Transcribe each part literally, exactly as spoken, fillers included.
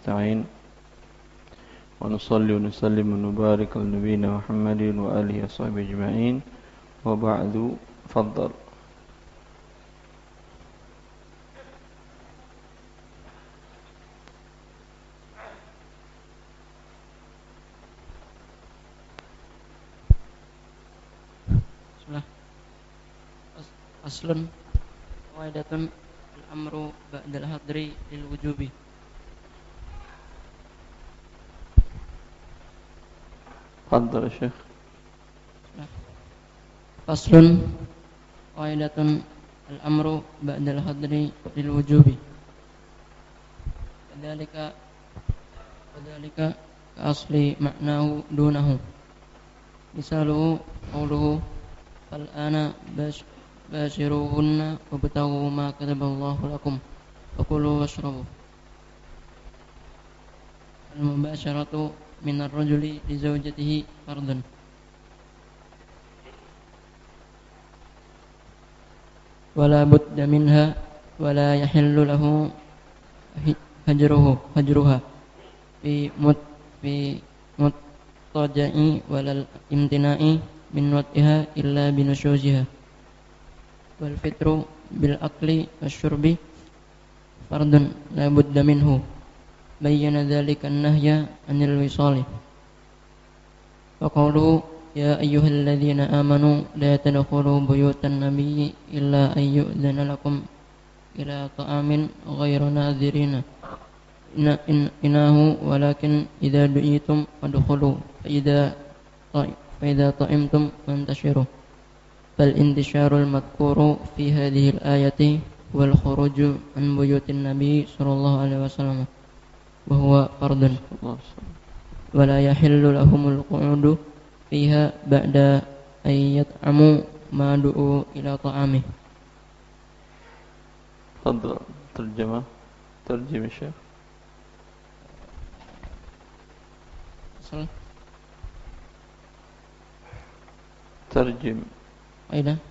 nasta'in wa nusalli wa nusallim wa nubarik ala nabiyyina Muhammadin wa alihi wa sahbihi ajma'in wa ba'du faddal. Aslun qaidatun al-amru ba'dal hadri lil wujubi. Fadhal Syekh. Aslun qaidatun al-amru ba'dal hadri lil wujubi. Kadzalika kadzalika ka asli ma'nahu dunahu. Misaluhu qawluhu fal ana bash bashiruhunna wabtaghu ma kataballahu lakum wa kulu washrabu. Al-mubasharatu min ar-rajuli li zawjatihi fardun. Wala budda minha wala yahillu lahu hajruhu hajruha fi mut fi muttaja'i wal imtina'i min wat'iha illa binushuziha. Wal fitru bil akli wasyurbi fardun la budda minhu. Bayyana dzalika an-nahya 'anil wisali. Wa qawluhu ya ayyuhalladzina amanu la tadkhulu buyutan nabiyyi illa an yu'dzana lakum ila ta'amin ghayra nadhirina inahu walakin idza du'itum fadkhulu fa idza fa idza ta'imtum fantashiru. Bal intisharul madhkuru fi hadhihi al-ayati wal khuruju an buyutin nabi sallallahu alaihi wasallam wa huwa fardun wa la yahillu lahumul qu'udu fiha ba'da ay yat'amu ma du'u ila ta'amih. Fadhal terjemah terjemah Syekh. Asal terjem Aida.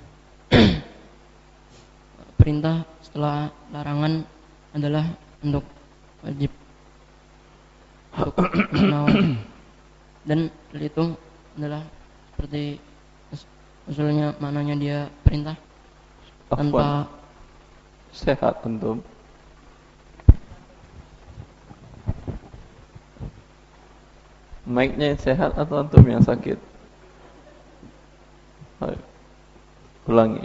Perintah setelah larangan adalah untuk wajib, untuk wajib. Dan itu adalah seperti usulnya, maknanya dia perintah tanpa sehat antum. Mic-nya sehat atau antum yang sakit? Ayo. Ulangi.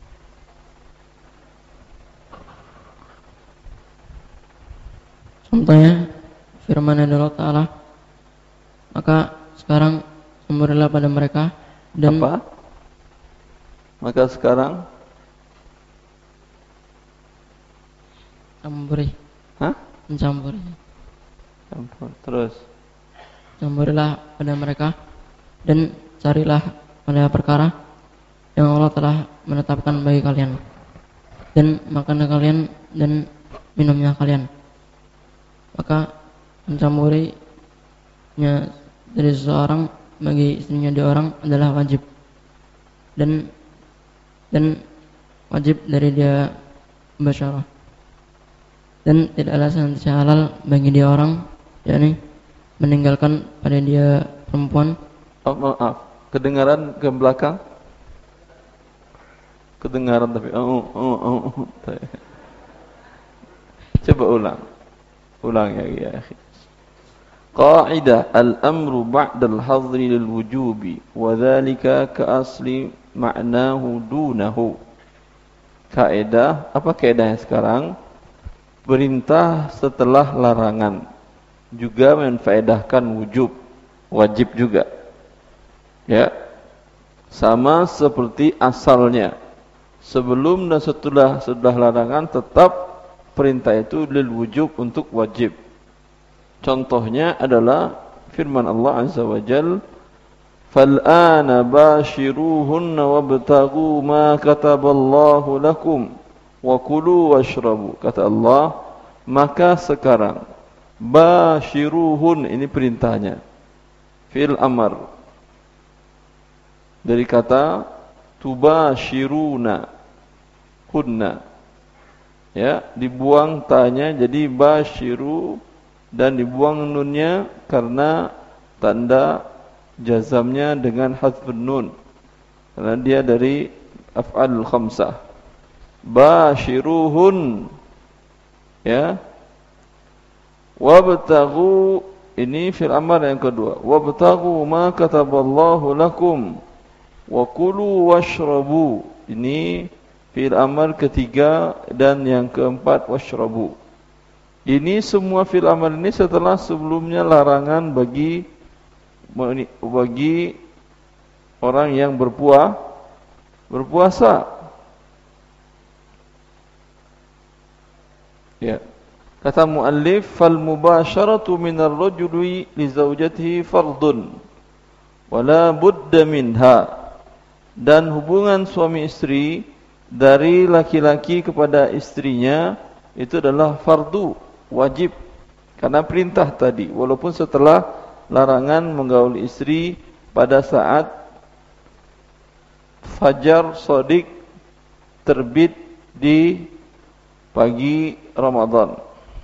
Contohnya firman Allah Ta'ala, maka sekarang semburilah pada mereka dan apa? Maka sekarang campuri. Hah? Mencampuri. Campur. Terus Campurilah pada mereka dan carilah pada perkara yang Allah telah menetapkan bagi kalian, dan makanlah kalian dan minumnya kalian. Maka mencampurinya dari seseorang bagi istrinya dia orang adalah wajib, dan dan wajib dari dia basyarah, dan tidaklah senantiasa halal bagi dia orang, yakni meninggalkan pada dia perempuan. Oh, maaf, kedengaran ke belakang. Kedengaran tapi oh oh oh, oh. Coba ulang. Ulang ya ya akhi. Qaidah al-amru ba'da al-hadri lil wujubi wa dhalika ka asli ma'nahu dunahu. Kaidah, apa kaidahnya sekarang? Perintah setelah larangan juga menfaedahkan wujub, wajib juga. Ya. Sama seperti asalnya. Sebelum dan setelah setelah larangan tetap perintah itu lil wujub, untuk wajib. Contohnya adalah firman Allah Azza wa Jalla, "Fal'ana bashiruhunna wabtaghu ma kataballahu lakum wa kulu washrabu." Kata Allah, maka sekarang bashiruhun, ini perintahnya, fi'il amar dari kata tubashiruna kunna, ya, dibuang tanya jadi bashiru dan dibuang nunnya karena tanda jazamnya dengan hadfun nun, karena dia dari af'alul khamsah. Bashiruhun, ya. Wabtaghu, ini fil amr yang kedua. Wabtaghu ma kataballahu lakum wa kulu washrabu, ini fil amr ketiga, dan yang keempat washrabu. Ini semua fil amr ini setelah sebelumnya larangan bagi bagi orang yang berpuasa berpuasa. Ya. Kata muallif, fal mubasharatu minar rajuli li zawjatihi fardun wala budda minha, dan hubungan suami istri dari laki-laki kepada istrinya itu adalah fardu, wajib, karena perintah tadi, walaupun setelah larangan menggauli istri pada saat fajar shadiq terbit di pagi Ramadan.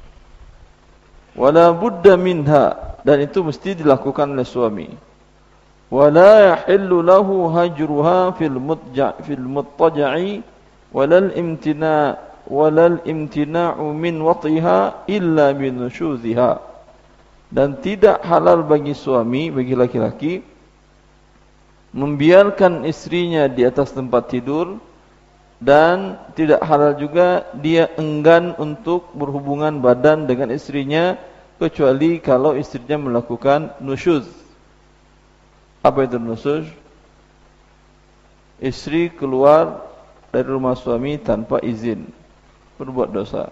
Wala budda minha, dan itu mesti dilakukan oleh suami. Wala yahillu lahu hajruha fil mutja' fil muttaja'i walal imtina' walal imtina'u min wat'iha illa min nusyuziha, dan tidak halal bagi suami, bagi laki-laki, membiarkan istrinya di atas tempat tidur, dan tidak halal juga dia enggan untuk berhubungan badan dengan istrinya kecuali kalau istrinya melakukan nusyuz. Apa itu nusyuz? Istri keluar dari rumah suami tanpa izin, berbuat dosa.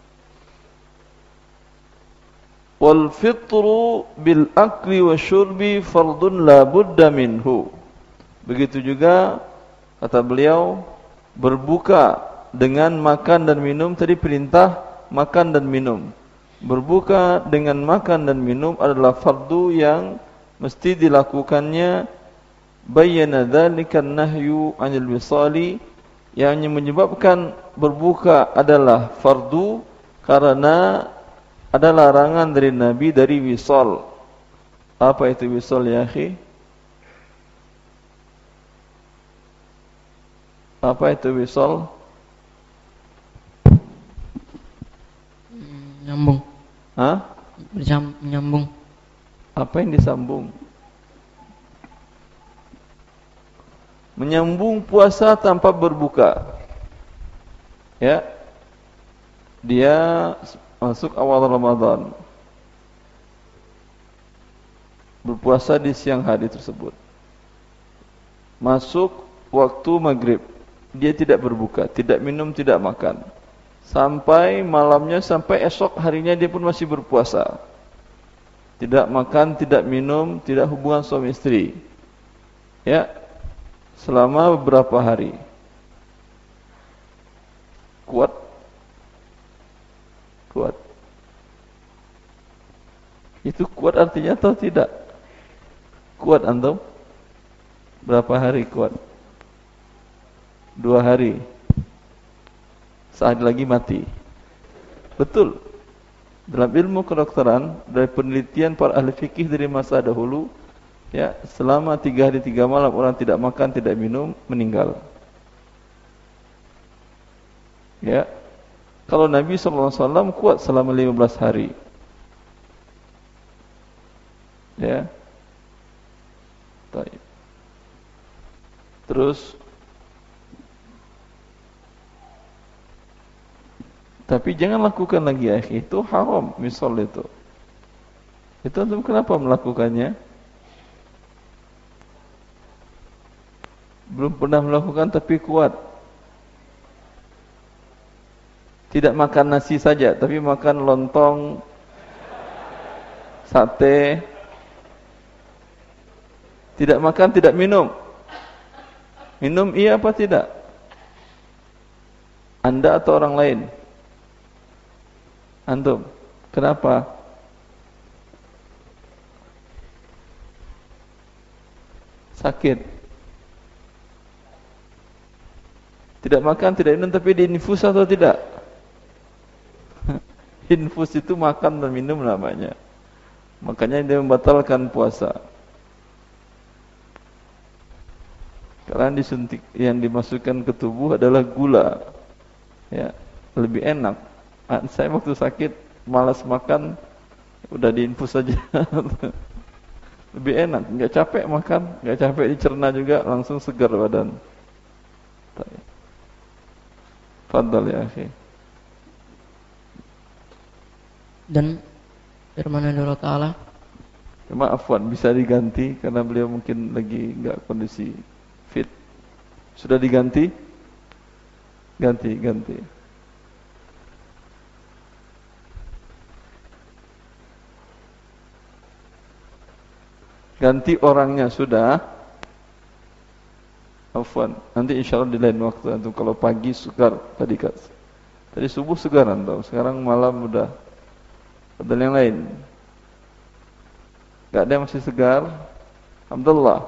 Wal fitru bil akli wasyurbi fardun la budda minhu. Begitu juga kata beliau, berbuka dengan makan dan minum, tadi perintah makan dan minum. Berbuka dengan makan dan minum adalah fardu yang mesti dilakukannya. Bayyana dzalika an-nahyu 'anil wisali, yang menyebabkan berbuka adalah fardu karena ada larangan dari Nabi dari wisal. Apa itu wisal ya akhi? Apa itu wisal? Nyambung. Hah? Berjam, nyambung. Apa yang disambung? Menyambung puasa tanpa berbuka. Ya. Dia masuk awal Ramadan, berpuasa di siang hari tersebut. Masuk waktu maghrib, dia tidak berbuka, tidak minum, tidak makan, sampai malamnya, sampai esok harinya dia pun masih berpuasa. Tidak makan, tidak minum, tidak hubungan suami istri. Ya, selama beberapa hari. Kuat? Kuat. Itu kuat artinya atau tidak? Kuat antum? Berapa hari kuat? Dua hari. Sehari lagi mati. Betul. Dalam ilmu kedokteran, dari penelitian para ahli fikih dari masa dahulu, ya, selama tiga hari tiga malam orang tidak makan, tidak minum, meninggal. Ya. Kalau Nabi sallallahu alaihi wasallam kuat selama lima belas hari. Ya. Baik. Terus, tapi jangan lakukan lagi ya, itu haram misal itu. Itu antum kenapa melakukannya? Belum pernah melakukan tapi kuat. Tidak makan nasi saja, tapi makan lontong, sate. Tidak makan, tidak minum. Minum iya apa tidak? Anda atau orang lain? Antum. Kenapa? Sakit. Tidak makan, tidak minum, tapi di infus atau tidak? Infus itu makan dan minum namanya. Makanya dia membatalkan puasa. Karena disuntik, yang dimasukkan ke tubuh adalah gula. Ya, lebih enak. Saya waktu sakit malas makan, udah diinfus saja. Lebih enak, nggak capek makan, nggak capek dicerna juga, langsung segar badan. Fadhal ya akhi. Dan firman Allah Ta'ala, Cuma afwan, bisa diganti karena beliau mungkin lagi nggak kondisi fit. Sudah diganti? Ganti, ganti. Ganti orangnya sudah. Afwan, nanti insyaallah di lain waktu. Antum kalau pagi segar tadi kan. Tadi subuh segaran tau. Sekarang malam udah ada yang lain. Gak ada yang masih segar. Alhamdulillah.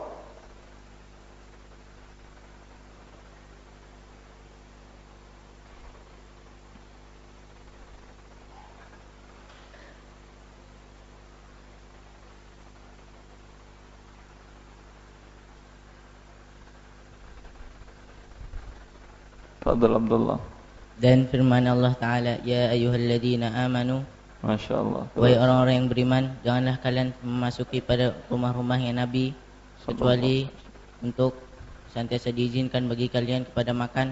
Fadhal Abdullah. Dan firman Allah Ta'ala, ya ayyuhalladzina amanu, Masya Allah. wahai orang-orang yang beriman, janganlah kalian memasuki pada rumah-rumahnya Nabi kecuali untuk senantiasa diizinkan bagi kalian kepada makan,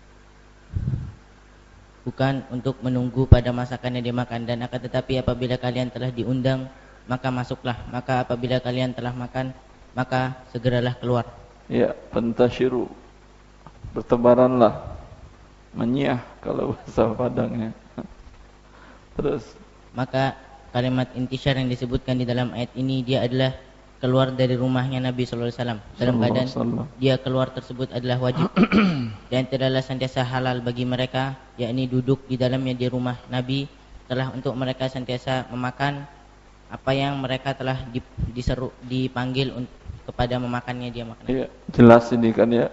bukan untuk menunggu pada masakan yang dimakan. Dan akan tetapi apabila kalian telah diundang, maka masuklah. Maka apabila kalian telah makan, maka segeralah keluar. Ya, pentasyiru, bertebaranlah, menyiyah kalau bahasa Padangnya. Terus maka kalimat intisyar yang disebutkan di dalam ayat ini, dia adalah keluar dari rumahnya Nabi sallallahu alaihi wasallam dalam keadaan dia keluar tersebut adalah wajib dan tidaklah sentiasa halal bagi mereka, yakni duduk di dalamnya di rumah Nabi, telah untuk mereka sentiasa memakan apa yang mereka telah diseru, dipanggil untuk kepada memakannya dia makan. Iya, jelas ini kan ya.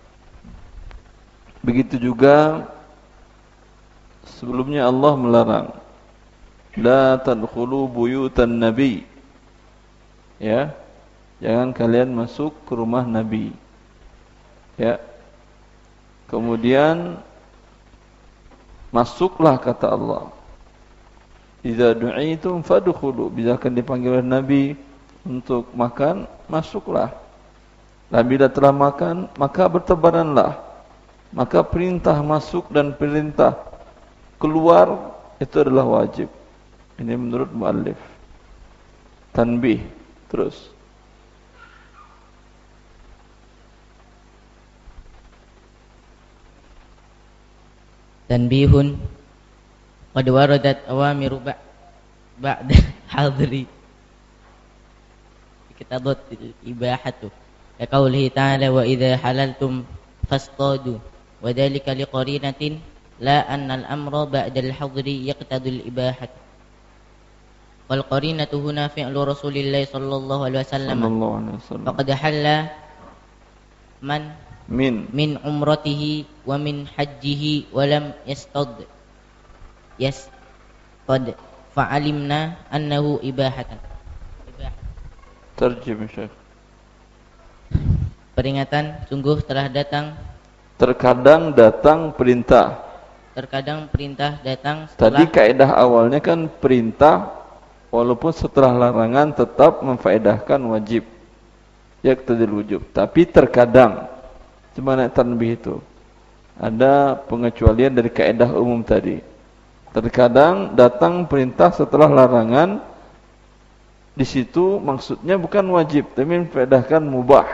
Begitu juga sebelumnya Allah melarang, la tadkhulu buyutan nabi. Ya. Jangan kalian masuk ke rumah Nabi. Ya. Kemudian masuklah kata Allah. Idza du'itum fadkhulu. Bila akan dipanggil oleh Nabi untuk makan, masuklah. Dan bila telah makan, maka bertebaranlah. Maka perintah masuk dan perintah keluar itu adalah wajib. Ini menurut muallif. Tanbih. Terus. Tanbihun qad waradat awamiru ba'da hadri kitabat ibahatu ya qaulihi ta'ala wa idza halaltum fastadu wa dzalika liqarinatin la anna al-amra ba'da al-hadri yaqtadul ibahat wal qarinatu huna fi'lu Rasulillah sallallahu alaihi wasallam faqad halla man min min umratihi wa min hajjihi wa lam yastad yastad fa'alimna annahu ibahatan. Terjem Syekh. Peringatan, sungguh telah datang, terkadang datang perintah. Terkadang perintah datang setelah. Tadi kaidah awalnya kan perintah walaupun setelah larangan tetap memfaedahkan wajib. Yaqtadil wujub. Tapi terkadang Cuma tanbih itu ada pengecualian dari kaidah umum tadi. Terkadang datang perintah setelah larangan. Di situ maksudnya bukan wajib, tapi memfaedahkan mubah.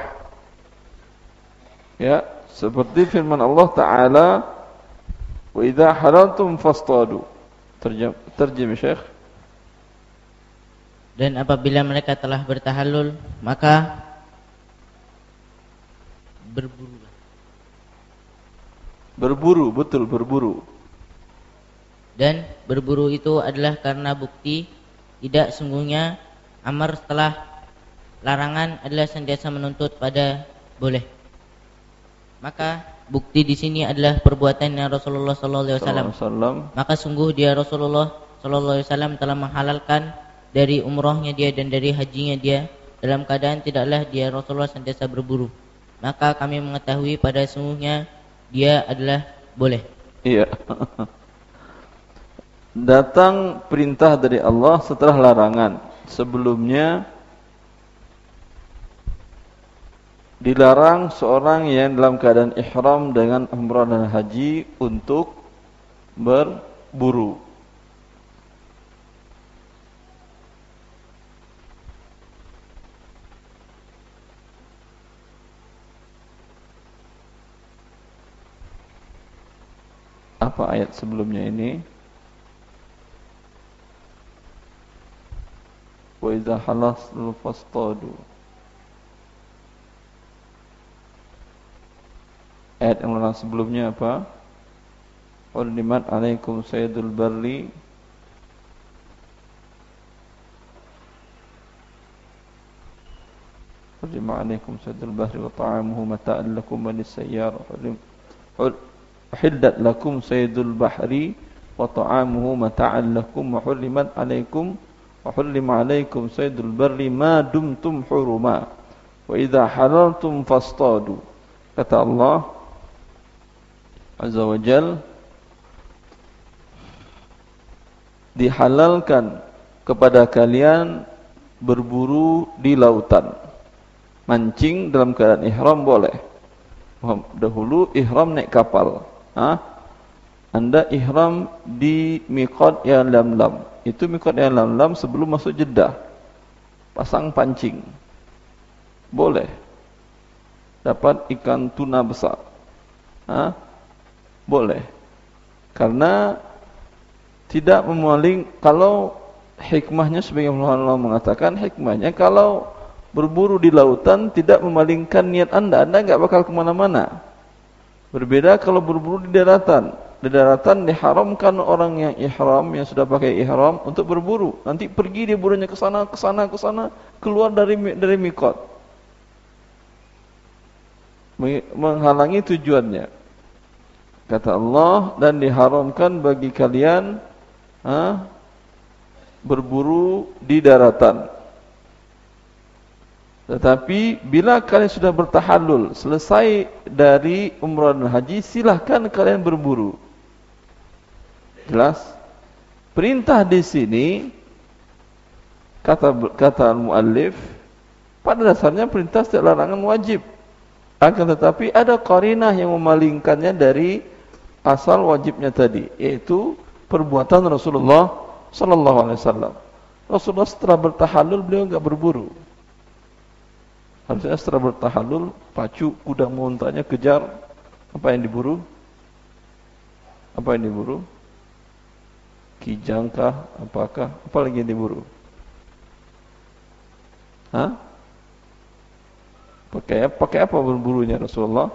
Ya, seperti firman Allah Taala, "Wa idza halaltum fastadu." Terjem, terjem Syekh. Dan apabila mereka telah bertahallul, maka berburu. Berburu, betul berburu. Dan berburu itu adalah karena bukti tidak sungguhnya amar setelah larangan adalah senantiasa menuntut pada boleh. Maka bukti di sini adalah perbuatan Rasulullah sallallahu alaihi wasallam. Maka sungguh dia Rasulullah Sallallahu Alaihi Wasallam telah menghalalkan dari umrohnya dia dan dari hajinya dia dalam keadaan tidaklah dia Rasulullah sentiasa berburu. Maka kami mengetahui pada sungguhnya dia adalah boleh. Iya. Datang perintah dari Allah setelah larangan. Sebelumnya dilarang seorang yang dalam keadaan ihram dengan umrah dan haji untuk berburu. Apa ayat sebelumnya ini? Wa idza halastum fastadu. Ayat yang lalu sebelumnya apa? Hurrimat alaikum saydul barri Hurrimat alaikum saydul barri wa ta'amuhu mata'an lakum wa lis-sayyarah. Uhillat lakum saydul bahri wa ta'amuhu mata'an lakum wa hurrimat alaikum wa hurrima alaikum saydul barri ma dumtum huruma wa idza halaltum fastadu. Kata Allah Azza wa Jal, dihalalkan kepada kalian berburu di lautan. Mancing dalam keadaan ihram boleh. Dahulu ihram naik kapal. Ha? Anda ihram di miqat yang lam-lam. Itu miqat yang lam-lam sebelum masuk Jeddah. Pasang pancing. Boleh. Dapat ikan tuna besar. Ha? Boleh. Karena tidak memaling, kalau hikmahnya sebagaimana Allah mengatakan, hikmahnya kalau berburu di lautan tidak memalingkan niat anda, anda enggak bakal kemana-mana. Berbeda kalau berburu di daratan. Di daratan diharamkan orang yang ihram, yang sudah pakai ihram untuk berburu. Nanti pergi dia burunya ke sana, ke sana, ke sana, keluar dari dari miqat. Menghalangi tujuannya. Kata Allah, dan diharamkan bagi kalian ha, berburu di daratan. Tetapi bila kalian sudah bertahallul, selesai dari umrah dan haji, silahkan kalian berburu. Jelas? Perintah di sini kata kata al-muallif, pada dasarnya perintah setiap larangan wajib. Akan tetapi ada qarinah yang memalingkannya dari asal wajibnya tadi, yaitu perbuatan Rasulullah sallallahu alaihi wasallam. Rasulullah setelah bertahallul beliau enggak berburu. Harusnya setelah bertahallul pacu kuda untanya kejar. Apa yang diburu? Apa yang diburu? Kijangkah? Apakah? Apa lagi yang diburu? Hah? Pakai pakai apa berburunya Rasulullah?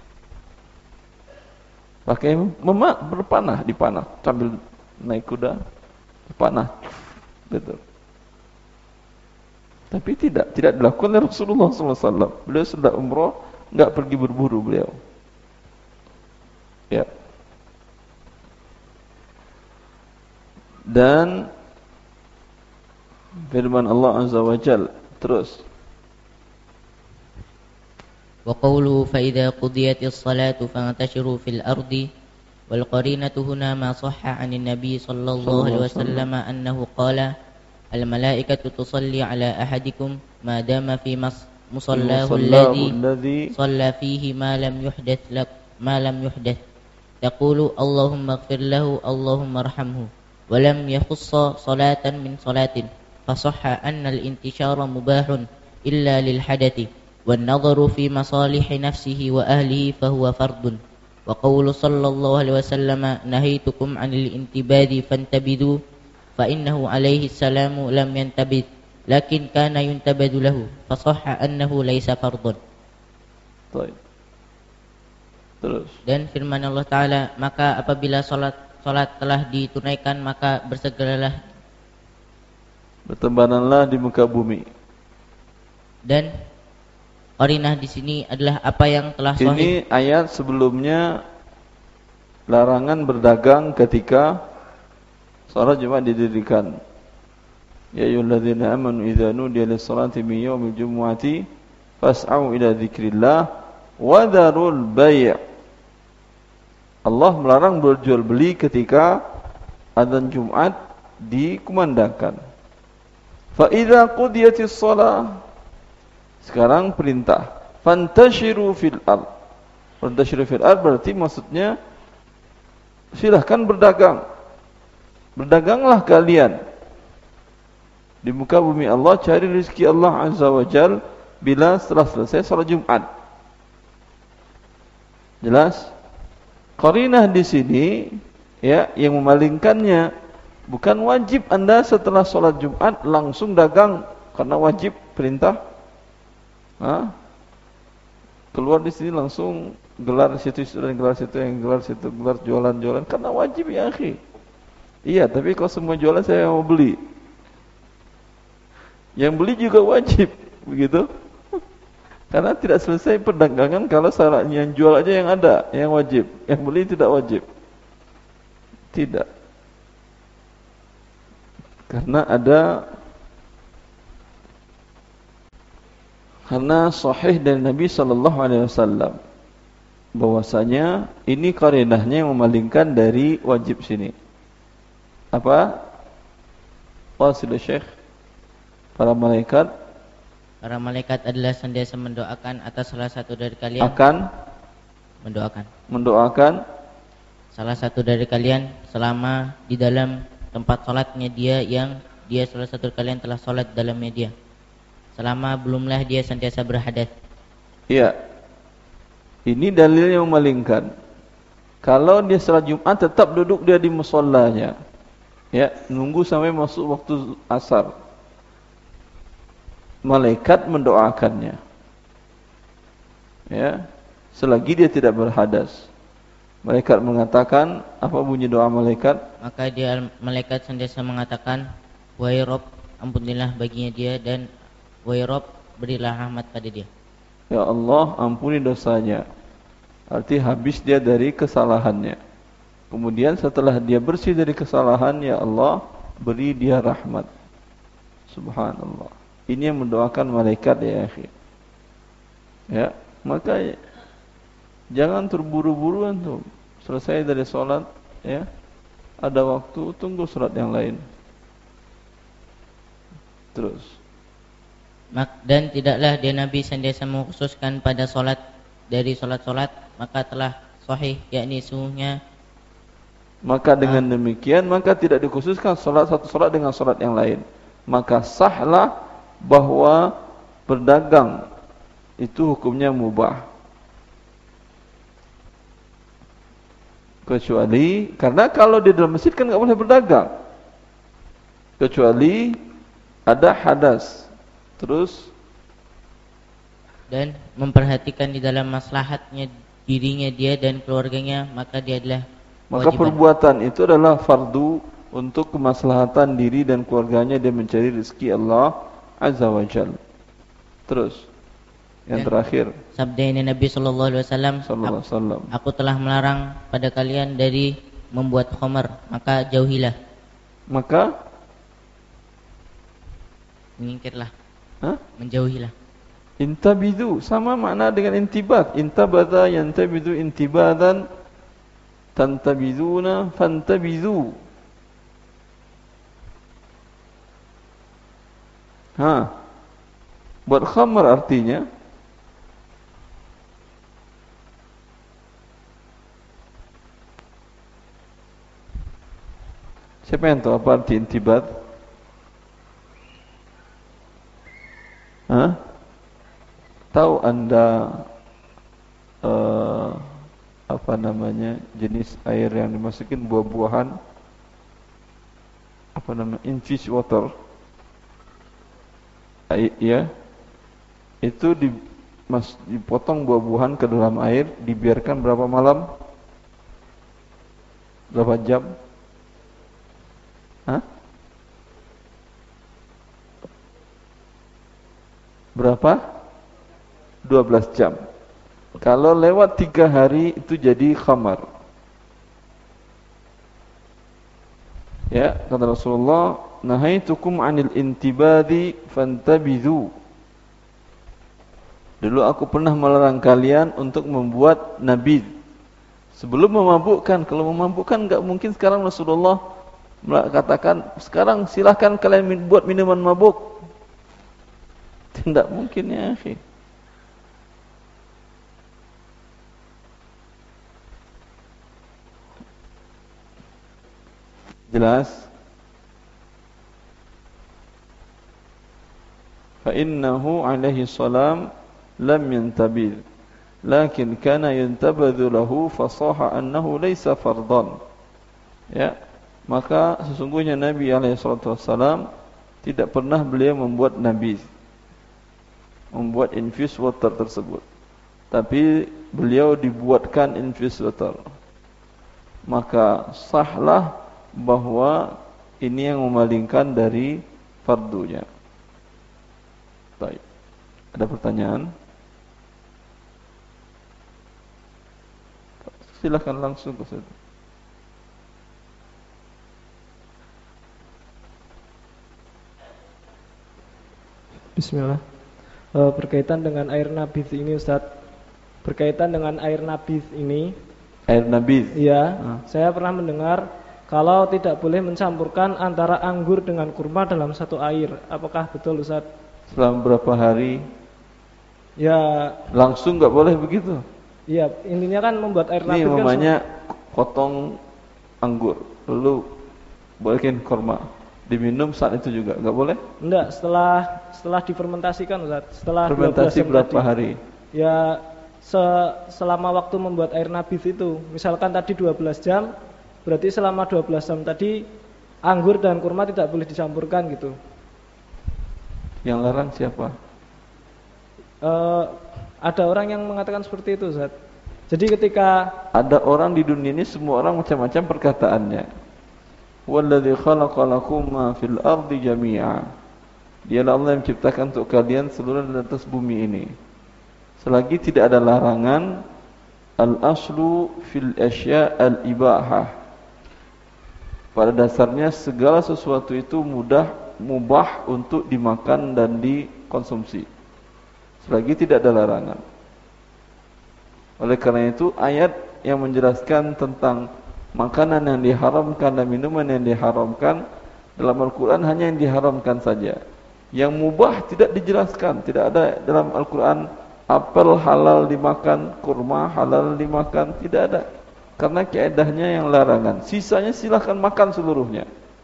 Pakai memak berpanah, dipanah sambil naik kuda, panah, betul. Tapi tidak, tidak dilakukan oleh Rasulullah sallallahu alaihi wasallam. Beliau sudah umrah, enggak pergi berburu beliau. Ya. Dan firman Allah Azza wa Jalla terus. وقوله فإذا قضيت الصلاة فانتشروا في الأرض والقرينة هنا ما صح عن النبي صلى الله عليه وسلم أنه قال الملائكة تصلي على أحدكم ما دام في مصلاه الذي صلى فيه ما لم يحدث لك ما لم يحدث تقول اللهم اغفر له اللهم ارحمه ولم يخص صلاة من صلاة فصح أن الانتشار مباح إلا للحدث والنظر في مصالح نفسه وأهله فهو فرض وقول صلى الله عليه وسلم نهيتكم عن الانتباد فانتبذوا فإنه عليه السلام لم ينتبذ لكن كان ينتبذ له فصح أنه ليس فرض. Terus. Dan firman Allah Ta'ala, maka apabila salat salat telah ditunaikan maka bersegeralah, bertebaranlah di muka bumi. Dan qarinah di sini adalah apa yang telah sahih. Ini ayat sebelumnya larangan berdagang ketika salat Jumat didirikan. Ya ayyuhalladzina amanu idza nudiya lis-salati min yaumil jumu'ati fas'au ila dzikrillah wa dzarul bai'. Allah melarang berjual beli ketika azan Jumat dikumandangkan. Fa idza qudiyatis shalah, sekarang perintah fantashiru fil ard. Fantashiru fil ard berarti maksudnya silahkan berdagang. Berdaganglah kalian di muka bumi Allah, cari rezeki Allah Azza wa Jal bila setelah selesai salat Jumat. Jelas? Qarinah di sini ya yang memalingkannya, bukan wajib Anda setelah salat Jumat langsung dagang karena wajib perintah. Hah? Keluar di sini langsung gelar situ dan gelar situ, yang gelar situ, gelar jualan-jualan karena wajib ya akhi. Iya, tapi kalau semua jualan saya mau beli. Yang beli juga wajib, begitu? Karena tidak selesai perdagangan kalau syaratnya yang jual aja yang ada, yang wajib. Yang beli tidak wajib. Tidak. Karena ada Karena sahih dari Nabi sallallahu alaihi wasallam bahwasanya ini qarinahnya yang memalingkan dari wajib sini. Apa? Qasid Syekh, para malaikat para malaikat adalah senantiasa mendoakan atas salah satu dari kalian akan mendoakan mendoakan salah satu dari kalian selama di dalam tempat salatnya dia yang dia salah satu dari kalian telah salat dalamnya dia, selama belumlah dia sentiasa berhadas. Iya. Ini dalil yang memalingkan. Kalau dia salat Jumat tetap duduk dia di musallanya. Ya, nunggu sampai masuk waktu asar. Malaikat mendoakannya. Ya, selagi dia tidak berhadas. Malaikat mengatakan, apa bunyi doa malaikat? Maka dia malaikat sentiasa mengatakan, wahai Rabb, ampunilah baginya dia, dan wahai Rabb, berilah rahmat pada dia. Ya Allah, ampuni dosanya. Arti habis dia dari kesalahannya. Kemudian setelah dia bersih dari kesalahan, ya Allah, beri dia rahmat. Subhanallah. Ini yang mendoakan malaikat ya akhi. Ya, maka jangan terburu-buru antum. Selesai dari sholat, ya, ada waktu, tunggu sholat yang lain. Terus. Dan tidaklah dia Nabi senantiasa mengkhususkan pada sholat dari sholat-sholat, maka telah sahih, yakni sungguhnya. Maka dengan demikian, maka tidak dikhususkan sholat satu sholat dengan sholat yang lain. Maka sahlah bahwa berdagang itu hukumnya mubah. Kecuali, karena kalau di dalam masjid kan nggak boleh berdagang. Kecuali ada hadas. Terus dan memperhatikan di dalam maslahatnya dirinya dia dan keluarganya, maka dia adalah maka wajiban. Perbuatan itu adalah fardu untuk kemaslahatan diri dan keluarganya, dia mencari rezeki Allah Azza wa Jalla. Terus yang dan terakhir, sabda ini Nabi sallallahu alaihi wasallam, aku telah melarang pada kalian dari membuat khamar, maka jauhilah. Maka menyingkirlah. Hah? Menjauhilah. Intabidu sama makna dengan intibad. Intabada yantabidu intibadan, tantabiduna fantabidu. Ha. Buat khamar artinya siapa yang tahu apa arti intibad? Hah? Tahu Anda uh, apa namanya jenis air yang dimasukin buah-buahan, apa namanya, infused water, air, ya, itu di, mas, dipotong buah-buahan ke dalam air, dibiarkan berapa malam, berapa jam? Hah? Berapa? dua belas jam. Kalau lewat tiga hari itu jadi khamar. Ya, kata Rasulullah, nahaitukum 'anil intibadhi fantabidhu. Dulu aku pernah melarang kalian untuk membuat nabidh. Sebelum memabukkan, kalau memabukkan enggak mungkin sekarang Rasulullah katakan, sekarang silahkan kalian buat minuman mabuk. Tidak mungkin ya, akhi. Jelas? Fa innahu alaihi salam lam yantabidh, lakin kana yantabadhu lahu fasaha annahu laysa fardan. Ya, maka sesungguhnya Nabi alaihi salatu wassalam tidak pernah beliau membuat nabidh, membuat infused water tersebut, tapi beliau dibuatkan infused water. Maka sahlah bahwa ini yang memalingkan dari fardunya. Baik. Ada pertanyaan? Silakan langsung ke situ. Bismillah. E, berkaitan dengan air nabith ini, Ustaz. Berkaitan dengan air nabith ini. Air nabith? Iya. Ah. Saya pernah mendengar kalau tidak boleh mencampurkan antara anggur dengan kurma dalam satu air. Apakah betul, Ustaz? Selama berapa hari? Ya. Langsung nggak boleh begitu? Iya. Intinya kan membuat air nabith. Ini namanya kan potong anggur, lalu bolehkin kurma, diminum saat itu juga nggak boleh? Enggak. Setelah setelah difermentasikan, Ustaz. Setelah fermentasi berapa tadi. hari? Ya. Se selama waktu membuat air nabith itu, misalkan tadi dua belas jam, berarti selama dua belas jam tadi anggur dan kurma tidak boleh dicampurkan gitu. Yang larang siapa? E, ada orang yang mengatakan seperti itu, Ustaz. Jadi ketika ada orang di dunia ini, semua orang macam-macam perkataannya. Walladzi khalaqa lakum ma fil ardi jami'a. Dialah Allah yang menciptakan untuk kalian seluruh di atas bumi ini. Selagi tidak ada larangan, al-aslu fil asya' al-ibahah. Pada dasarnya segala sesuatu itu mudah mubah untuk dimakan dan dikonsumsi, selagi tidak ada larangan. Oleh karena itu ayat yang menjelaskan tentang makanan yang diharamkan dan minuman yang diharamkan dalam Al-Quran hanya yang diharamkan saja. Yang mubah tidak dijelaskan. Tidak ada dalam Al-Quran apel halal dimakan, kurma halal dimakan, tidak ada. Karena kaedahnya yang larangan. Sisanya silahkan makan seluruhnya.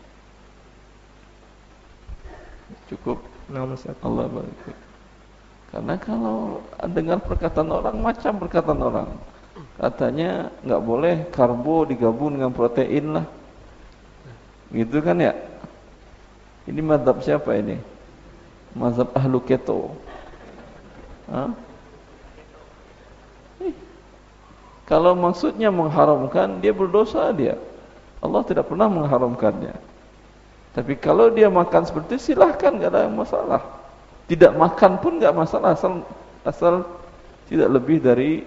Cukup. Allah barik. Karena kalau dengar perkataan orang, macam perkataan orang, katanya nggak boleh karbo digabung dengan protein lah, gitu kan ya? Ini mazhab siapa ini? Mazhab ahlu keto. Hah? Kalau maksudnya mengharamkan, dia berdosa dia. Allah tidak pernah mengharamkannya. Tapi kalau dia makan seperti itu, silahkan, nggak ada masalah. Tidak makan pun nggak masalah, asal asal tidak lebih dari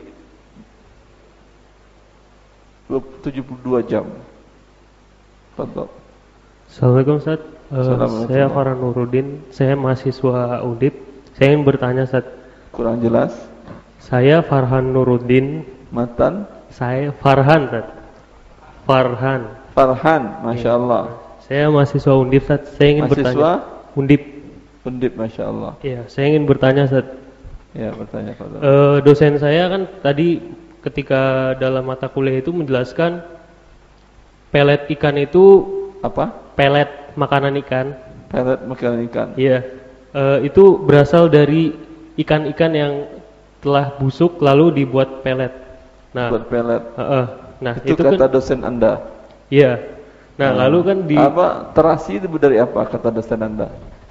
tujuh puluh dua jam. Fadhal. Assalamualaikum Ustaz. Uh, saya Farhan Nuruddin, saya mahasiswa U D I P. Saya ingin bertanya Ustaz. Kurang jelas. Saya Farhan Nuruddin. Matan? Saya Farhan Ustaz. Farhan. Farhan, masya Allah. Saya mahasiswa U D I P Ustaz. Saya ingin mahasiswa? bertanya. U D I P. U D I P, masya Allah. Iya, saya ingin bertanya Ustaz. Ya, bertanya Fadhal. Uh, dosen saya kan tadi ketika dalam mata kuliah itu menjelaskan pelet ikan itu apa? Pelet makanan ikan. Pelet makanan ikan. Iya. Uh, itu berasal dari ikan-ikan yang telah busuk lalu dibuat pelet. Nah, buat pelet. Uh, uh, nah, itu, itu kata kan, dosen Anda. Iya. Nah, hmm. lalu kan di apa terasi itu dari apa kata dosen Anda?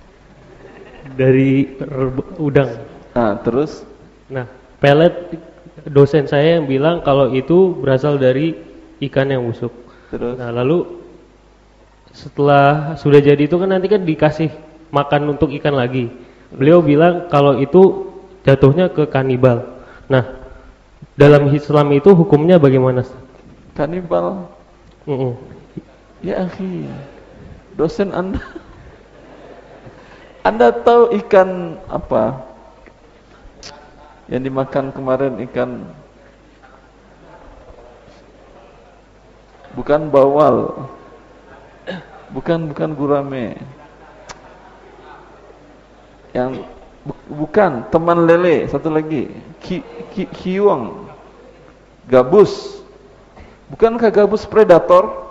Dari udang. Nah, terus? Nah, pelet dosen saya yang bilang kalau itu berasal dari ikan yang busuk. Terus? Nah, lalu setelah sudah jadi itu kan nanti kan dikasih makan untuk ikan lagi. Beliau bilang kalau itu jatuhnya ke kanibal. Nah, dalam Islam itu hukumnya bagaimana? Kanibal? Uh -uh. Ya akhi, dosen Anda. Anda tahu ikan apa yang dimakan kemarin, ikan bukan bawal, bukan bukan gurame, yang bu, bukan teman lele, satu lagi ki, ki, hiwang, gabus. Bukankah gabus predator?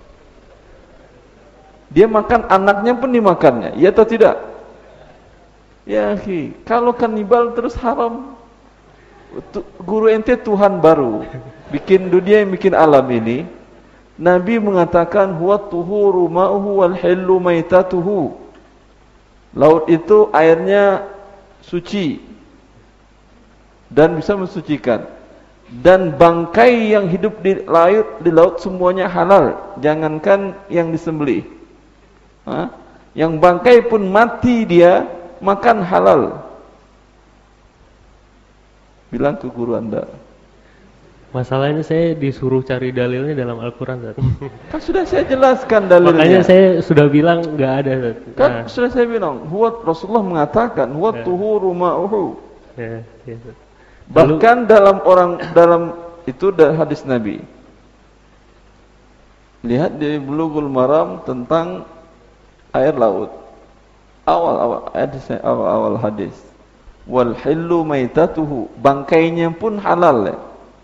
Dia makan anaknya pun dimakannya, iya atau tidak? Ya, akhi, kalau kanibal terus haram. Guru ente Tuhan baru, bikin dunia, yang bikin alam ini. Nabi mengatakan huwa tuhuru ma'uhu wal hillu maitatuhu. Laut itu airnya suci dan bisa mensucikan. Dan bangkai yang hidup di laut, di laut semuanya halal, jangankan yang disembelih. Hah? Yang bangkai pun mati dia makan halal. Bilang ke guru Anda. Masalahnya saya disuruh cari dalilnya dalam Al-Quran. Kan sudah saya jelaskan dalilnya. Makanya saya sudah bilang nggak ada. Kan nah. sudah saya bilang, huwa, Rasulullah mengatakan huwa ya. tuhuru ma'uhu. Ya, ya. Bahkan dalam orang dalam itu dari hadis Nabi. Lihat di Bulughul Maram tentang air laut. Awal-awal hadis, awal-awal hadis. Wal hillu maitatuhu, bangkainya pun halal. Ya.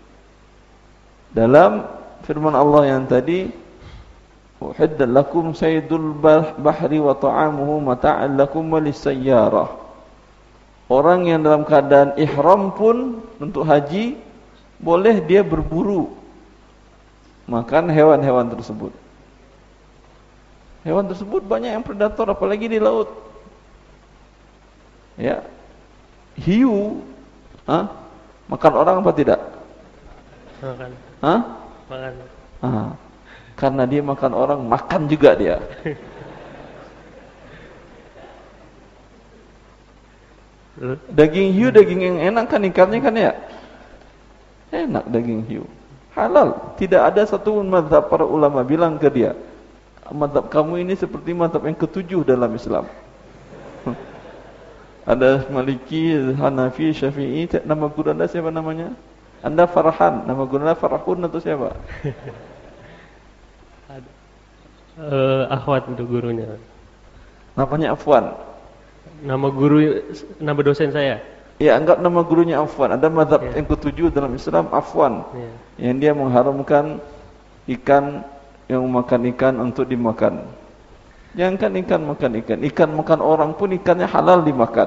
Dalam firman Allah yang tadi, uhidda lakum saydul bahri wa ta'amuhu mata'an lakum walisayyarah. Orang yang dalam keadaan ihram pun untuk haji boleh dia berburu makan hewan-hewan tersebut. Hewan tersebut banyak yang predator, apalagi di laut. Ya, hiu, ah, makan orang apa tidak? Makan. Hah? Makan. Ah, karena dia makan orang, makan juga dia. Daging hiu, daging yang enak kan ikannya kan ya? Enak daging hiu. Halal. Tidak ada satu mazhab para ulama bilang ke dia, mazhab kamu ini seperti mazhab yang ketujuh dalam Islam. Ada Maliki, Hanafi, Syafi'i. Nama guru Anda siapa namanya? Anda Farhan. Nama guru Anda Farhun atau siapa? uh, Akhwat untuk gurunya. Namanya Afwan. Nama guru, nama dosen saya. Ya, anggap nama gurunya Afwan. Ada mazhab yeah. yang ketujuh dalam Islam, Afwan, yeah. yang dia mengharamkan ikan, yang makan ikan untuk dimakan. Jangan ikan makan ikan, ikan makan orang pun ikannya halal dimakan.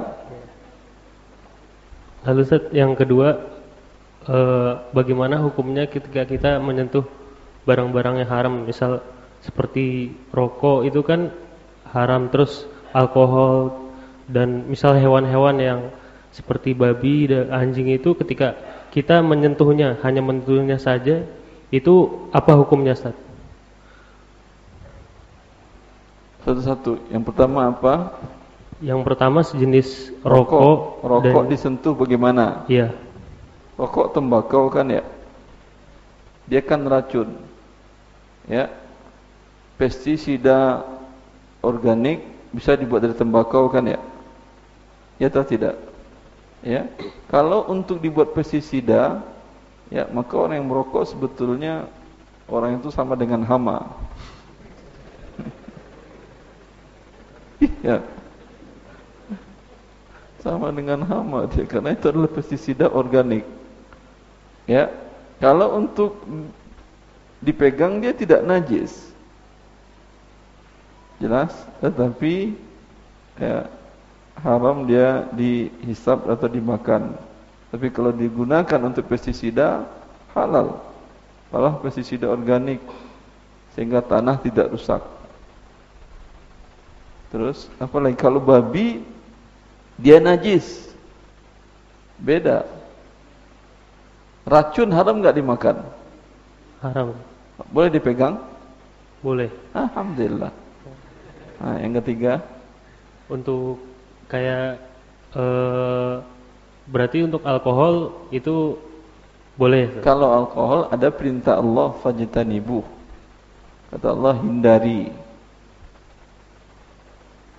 Lalu Ustaz, yang kedua, eh, bagaimana hukumnya ketika kita menyentuh barang-barang yang haram, misal seperti rokok itu kan haram, terus alkohol, dan misal hewan-hewan yang seperti babi dan anjing itu ketika kita menyentuhnya, hanya menyentuhnya saja, itu apa hukumnya, Ustaz? Satu-satu. Yang pertama apa? Yang pertama sejenis rokok. Rokok, rokok dan disentuh bagaimana? Iya. Rokok tembakau kan ya? Dia kan racun. Ya. Pestisida organik bisa dibuat dari tembakau kan ya? Ya atau tidak? Ya. Kalau untuk dibuat pestisida, ya, maka orang yang merokok sebetulnya orang itu sama dengan hama. Ya. Sama dengan hama dia, karena itu adalah pestisida organik. Ya. Kalau untuk dipegang dia tidak najis. Jelas, tetapi ya, haram dia dihisap atau dimakan. Tapi kalau digunakan untuk pestisida, halal. Malah pestisida organik, sehingga tanah tidak rusak. Terus, apalagi kalau babi, dia najis, beda. Racun haram nggak dimakan? Haram. Boleh dipegang? Boleh. Alhamdulillah. Nah, yang ketiga, untuk kayak eh, berarti untuk alkohol itu boleh. Kalau alkohol ada perintah Allah, fajtanibuh. Kata Allah, hindari.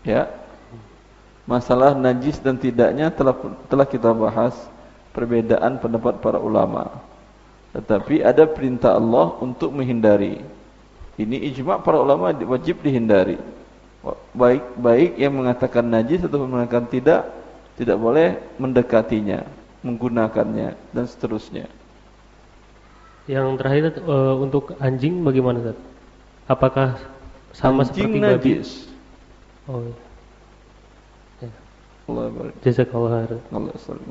Ya. Masalah najis dan tidaknya telah telah kita bahas perbedaan pendapat para ulama. Tetapi ada perintah Allah untuk menghindari. Ini ijma' para ulama wajib dihindari. Baik baik yang mengatakan najis atau mengatakan tidak, tidak boleh mendekatinya, menggunakannya dan seterusnya. Yang terakhir uh, untuk anjing bagaimana, Ustaz? Apakah sama anjing seperti najis? Babi? Oh. Ya. Allah barik. Jazakallahu khairan. Allah salam.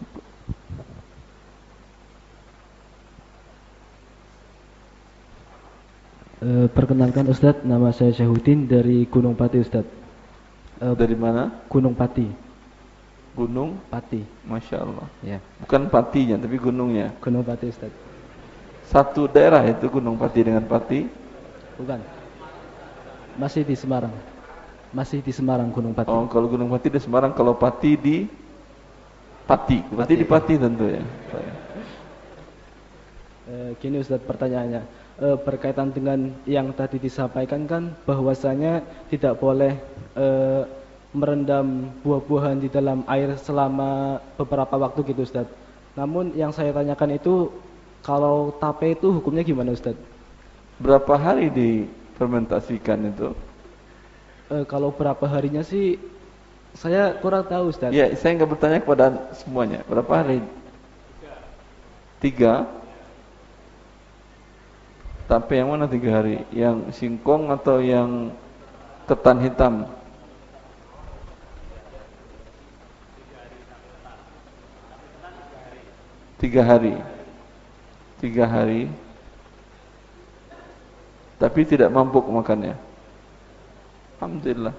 E, perkenalkan Ustadz, nama saya Syahudin dari Gunung Pati, Ustadz. E, Dari mana? Gunung Pati. Gunung Pati. Masya Allah. Ya. Bukan patinya, tapi gunungnya. Gunung Pati, Ustadz. Satu daerah itu Gunung Pati dengan Pati? Bukan. Masih di Semarang. Masih di Semarang Gunung Pati. Oh, kalau Gunung Pati di Semarang, kalau Pati di Pati. Pati, Pati di Pati tentu ya. E, gini Ustadz pertanyaannya. E, berkaitan dengan yang tadi disampaikan kan bahwasanya tidak boleh e, merendam buah-buahan di dalam air selama beberapa waktu gitu Ustadz. Namun yang saya tanyakan itu kalau tape itu hukumnya gimana Ustadz? Berapa hari difermentasikan itu? E, kalau berapa harinya sih saya kurang tahu Ustadz. Ya, saya nggak bertanya kepada semuanya. Berapa hari? Tiga. Tape yang mana tiga hari? Yang singkong atau yang ketan hitam? Tiga hari. Tiga hari. Tapi tidak mampu makannya. Alhamdulillah.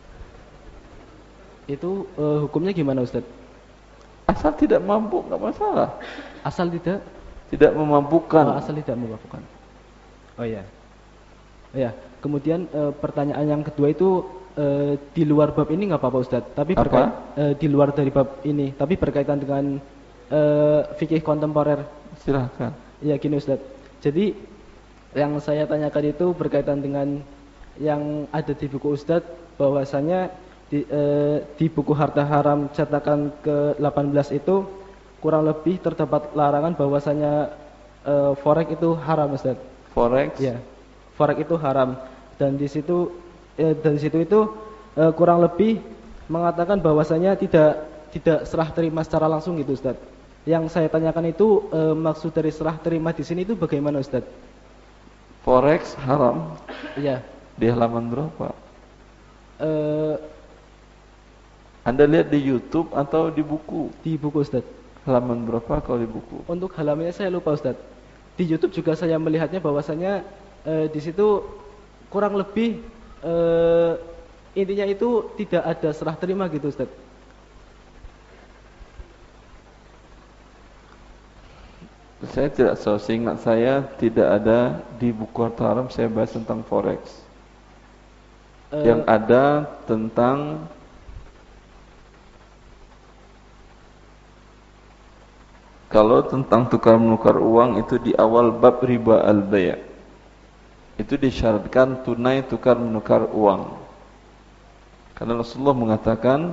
Itu uh, hukumnya gimana Ustaz? Asal tidak mampu, nggak masalah. Asal tidak? Tidak memampukan. Oh, asal tidak memampukan. Oh iya. Oh ya. Kemudian uh, pertanyaan yang kedua itu uh, di luar bab ini nggak apa-apa Ustaz. Tapi berkait, uh, di luar dari bab ini, tapi berkaitan dengan uh, fikih kontemporer. Silahkan. Ya gini Ustaz. Jadi yang saya tanyakan itu berkaitan dengan yang ada di buku Ustaz, bahwasanya di, eh, di buku Harta Haram cetakan ke delapan belas itu kurang lebih terdapat larangan bahwasanya eh, forex itu haram Ustaz. Forex? Ya, forex itu haram dan di situ eh, dan di situ itu eh, kurang lebih mengatakan bahwasanya tidak tidak serah terima secara langsung gitu Ustaz. Yang saya tanyakan itu eh, maksud dari serah terima di sini itu bagaimana Ustaz? Forex haram? Iya. Di halaman berapa? Eh, Anda lihat di YouTube atau di buku? Di buku Ustaz. Halaman berapa kalau di buku? Untuk halamannya saya lupa Ustaz. Di YouTube juga saya melihatnya bahwasanya eh, di situ kurang lebih eh, intinya itu tidak ada serah terima gitu Ustaz. Saya tidak tahu, seingat saya tidak ada di buku Harta Haram saya bahas tentang forex. Uh, Yang ada tentang kalau tentang tukar menukar uang itu di awal bab riba al-bay'. Itu disyaratkan tunai tukar menukar uang. Karena Rasulullah mengatakan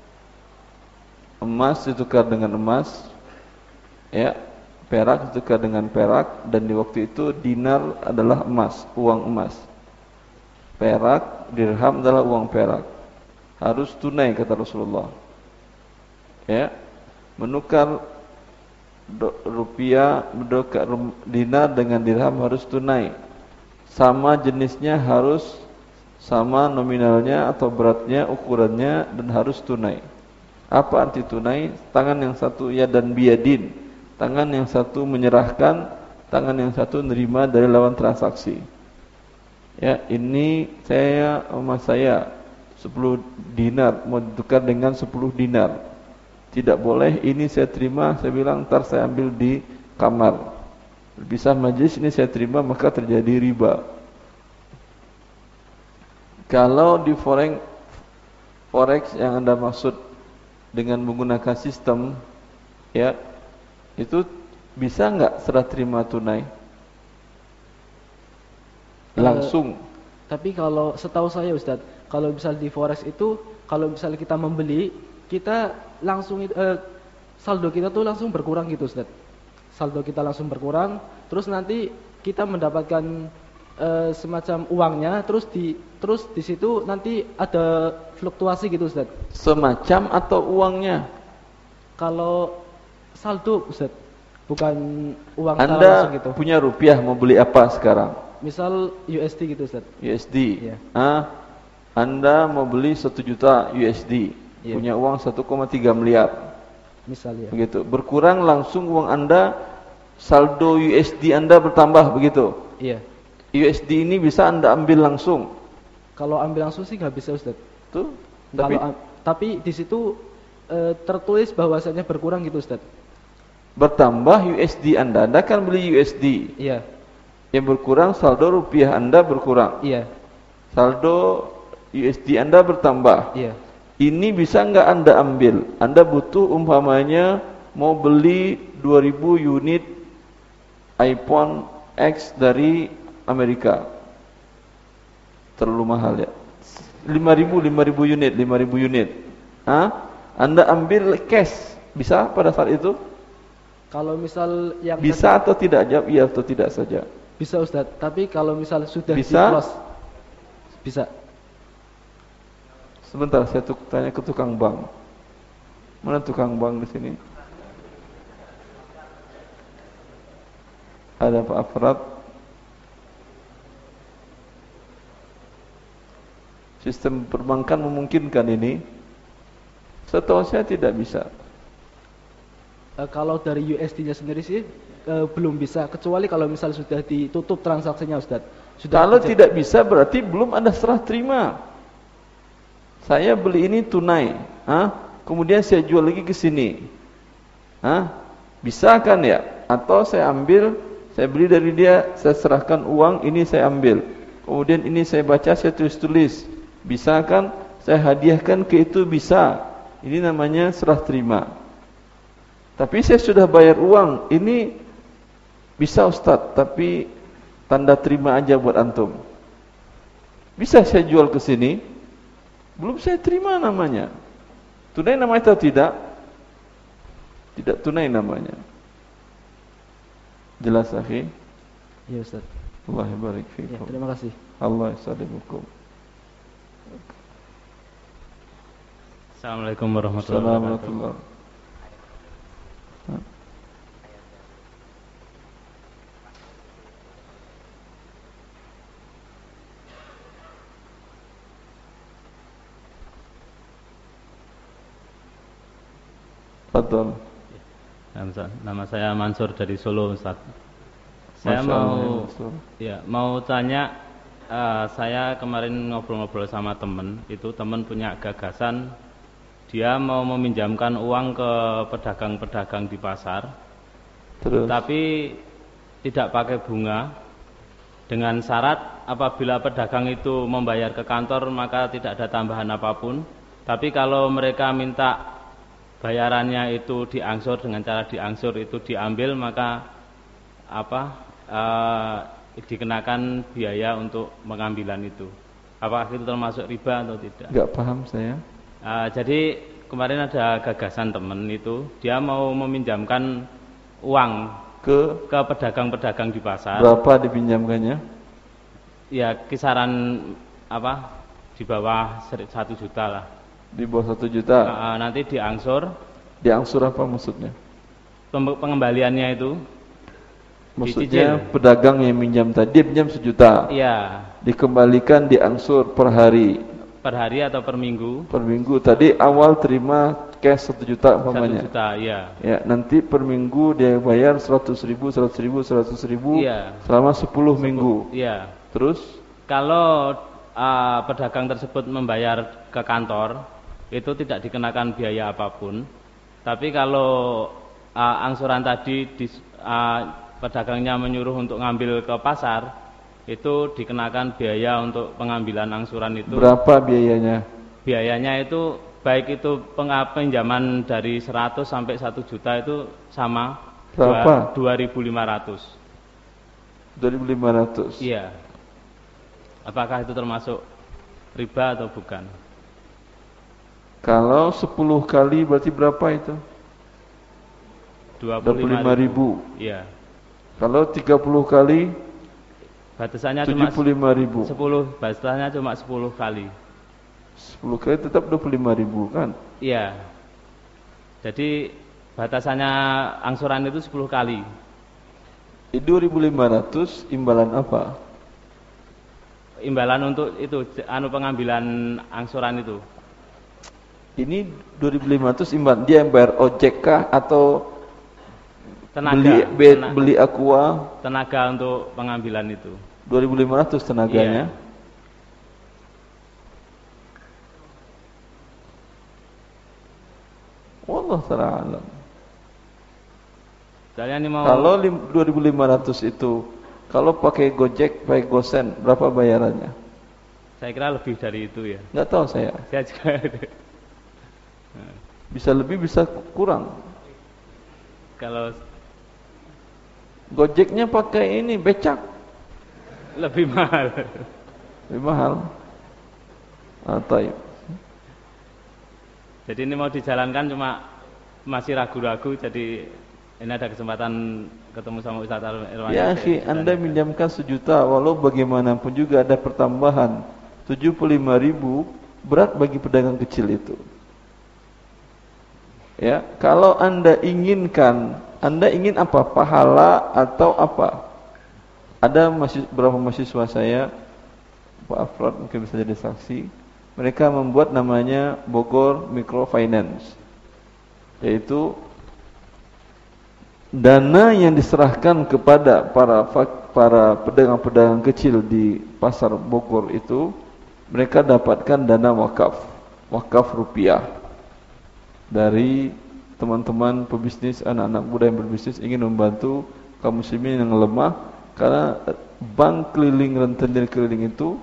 emas ditukar dengan emas, ya. Perak ditukar dengan perak, dan di waktu itu dinar adalah emas, uang emas. Perak, dirham adalah uang perak. Harus tunai kata Rasulullah. Ya, menukar do, rupiah, menukar dinar dengan dirham harus tunai. Sama jenisnya harus sama nominalnya atau beratnya, ukurannya, dan harus tunai. Apa arti tunai? Tangan yang satu ya dan biyadin. Tangan yang satu menyerahkan, tangan yang satu menerima dari lawan transaksi. Ya, ini saya emas saya sepuluh dinar mau ditukar dengan sepuluh dinar. Tidak boleh, ini saya terima, saya bilang ntar saya ambil di kamar. Berpisah majlis, ini saya terima, maka terjadi riba. Kalau di forex, forex yang Anda maksud dengan menggunakan sistem, ya, itu bisa nggak serah terima tunai? Langsung. Uh, tapi kalau setahu saya Ustadz, kalau misal di forex itu kalau misalnya kita membeli, kita langsung eh, saldo kita tuh langsung berkurang gitu Ustaz. Saldo kita langsung berkurang, terus nanti kita mendapatkan eh, semacam uangnya, terus di terus di situ nanti ada fluktuasi gitu Ustaz. Semacam atau uangnya? Kalau saldo Ustaz, bukan uang Anda langsung gitu. punya rupiah, mau beli apa sekarang? Misal U S D gitu Ustaz. U S D. Iya. Ah, Anda mau beli satu juta U S D, Iya. punya uang satu koma tiga miliar. Misal ya. Begitu. Berkurang langsung uang Anda, saldo U S D Anda bertambah begitu. Iya. U S D ini bisa Anda ambil langsung. Kalau ambil langsung sih nggak bisa Ustaz. Tuh. Tapi Kalau tapi di situ e, tertulis bahwasanya berkurang gitu Ustaz. bertambah U S D Anda, Anda kan beli U S D. Iya. Yang berkurang saldo rupiah Anda berkurang. Iya. Saldo U S D Anda bertambah. Iya. Ini bisa nggak Anda ambil? Anda butuh umpamanya mau beli dua ribu unit iPhone X dari Amerika. Terlalu mahal ya. lima ribu, lima ribu unit, lima ribu unit. Hah? Anda ambil cash, bisa pada saat itu? Kalau misal yang Bisa atau tidak? Jawab iya atau tidak saja. bisa Ustaz, tapi kalau misal sudah Bisa? di-close bisa. Sebentar, saya tuk, tanya ke tukang bank. Mana tukang bank di sini? Ada Pak Afrad? Sistem perbankan memungkinkan ini? Setahu saya tidak bisa. E, kalau dari U S D-nya sendiri sih e, belum bisa, kecuali kalau misal sudah ditutup transaksinya Ustaz. Sudah Kalau dijad- tidak bisa berarti belum ada serah terima. Saya beli ini tunai, ah, kemudian saya jual lagi ke sini, ah, bisa kan ya? Atau saya ambil, saya beli dari dia, saya serahkan uang, ini saya ambil, kemudian ini saya baca, saya tulis-tulis, bisa kan? Saya hadiahkan ke itu, bisa. Ini namanya serah terima. Tapi saya sudah bayar uang, ini bisa Ustaz, tapi tanda terima aja buat antum. Bisa saya jual ke sini? Belum saya terima namanya. Tunai namanya atau tidak? Tidak tunai namanya. Jelas akhi? Iya Ustaz. Allah barik Ya, fikum. terima kasih. Allah yasalimukum. Assalamualaikum warahmatullahi wabarakatuh. Assalamualaikum. Betul. Nama saya Mansur dari Solo, Ustaz. Saya mau ya mau tanya, uh, saya kemarin ngobrol-ngobrol sama temen, itu temen punya gagasan, dia mau meminjamkan uang ke pedagang-pedagang di pasar, Terus. tapi tidak pakai bunga, dengan syarat apabila pedagang itu membayar ke kantor maka tidak ada tambahan apapun. Tapi kalau mereka minta bayarannya itu diangsur, dengan cara diangsur itu diambil, maka apa uh, dikenakan biaya untuk pengambilan itu. Apakah itu termasuk riba atau tidak? Enggak paham saya. Uh, jadi kemarin ada gagasan temen itu, dia mau meminjamkan uang Ke ke pedagang-pedagang di pasar. berapa dipinjamkannya? Ya kisaran apa di bawah satu juta lah. Di bawah satu juta. Uh, nanti diangsur. Diangsur apa maksudnya? Pengembaliannya itu Maksudnya dicicil. pedagang yang minjam tadi dia pinjam sejuta, Iya, dikembalikan diangsur per hari, per hari atau per minggu. per minggu. Tadi awal terima cash satu juta umpamanya. Satu juta, iya. Ya, nanti per minggu dia bayar seratus ribu, seratus ribu, seratus ribu Iya. selama sepuluh minggu. Iya. Terus Kalau uh, pedagang tersebut membayar ke kantor, itu tidak dikenakan biaya apapun. Tapi kalau uh, angsuran tadi di, uh, pedagangnya menyuruh untuk ngambil ke pasar, itu dikenakan biaya untuk pengambilan angsuran itu. berapa biayanya? Biayanya itu baik itu pinjaman dari seratus sampai satu juta itu sama. Berapa? dua ribu lima ratus. dua ribu lima ratus. Iya. Apakah itu termasuk riba atau bukan? Kalau sepuluh kali berarti berapa itu? dua puluh lima ribu. Iya. Kalau tiga puluh kali batasannya tujuh puluh lima ribu. sepuluh, batasannya cuma sepuluh kali. sepuluh kali tetap dua puluh lima ribu kan? Iya. Jadi batasannya angsuran itu sepuluh kali. Di dua ribu lima ratus imbalan apa? Imbalan untuk itu anu pengambilan angsuran itu. Ini dua ribu lima ratus imbalan dia yang bayar ojek kah atau tenaga, beli be, tenaga, beli aqua? Tenaga untuk pengambilan itu. dua ribu lima ratus tenaganya. Iya. Wallah ta'ala alam. Mau... Kalau dua ribu lima ratus itu kalau pakai Gojek, pakai Gosen, berapa bayarannya? Saya kira lebih dari itu ya. Enggak tahu saya. Saya juga. Bisa lebih, bisa kurang. Kalau Gojeknya pakai ini becak, lebih mahal. Lebih mahal. Atau jadi ini mau dijalankan cuma masih ragu-ragu, jadi ini ada kesempatan ketemu sama Ustaz Irwan. Ya akhi, Anda minjamkan sejuta, walau bagaimanapun juga ada pertambahan tujuh puluh lima ribu, berat bagi pedagang kecil itu. Ya, kalau Anda inginkan, Anda ingin apa? Pahala atau apa? Ada masih beberapa mahasiswa saya, Pak Afrod mungkin bisa jadi saksi. Mereka membuat namanya Bogor Microfinance, yaitu dana yang diserahkan kepada para para pedagang-pedagang kecil di pasar Bogor itu, mereka dapatkan dana wakaf, wakaf rupiah dari teman-teman pebisnis, anak-anak muda yang berbisnis ingin membantu kaum muslimin yang lemah, karena bank keliling rentenir keliling itu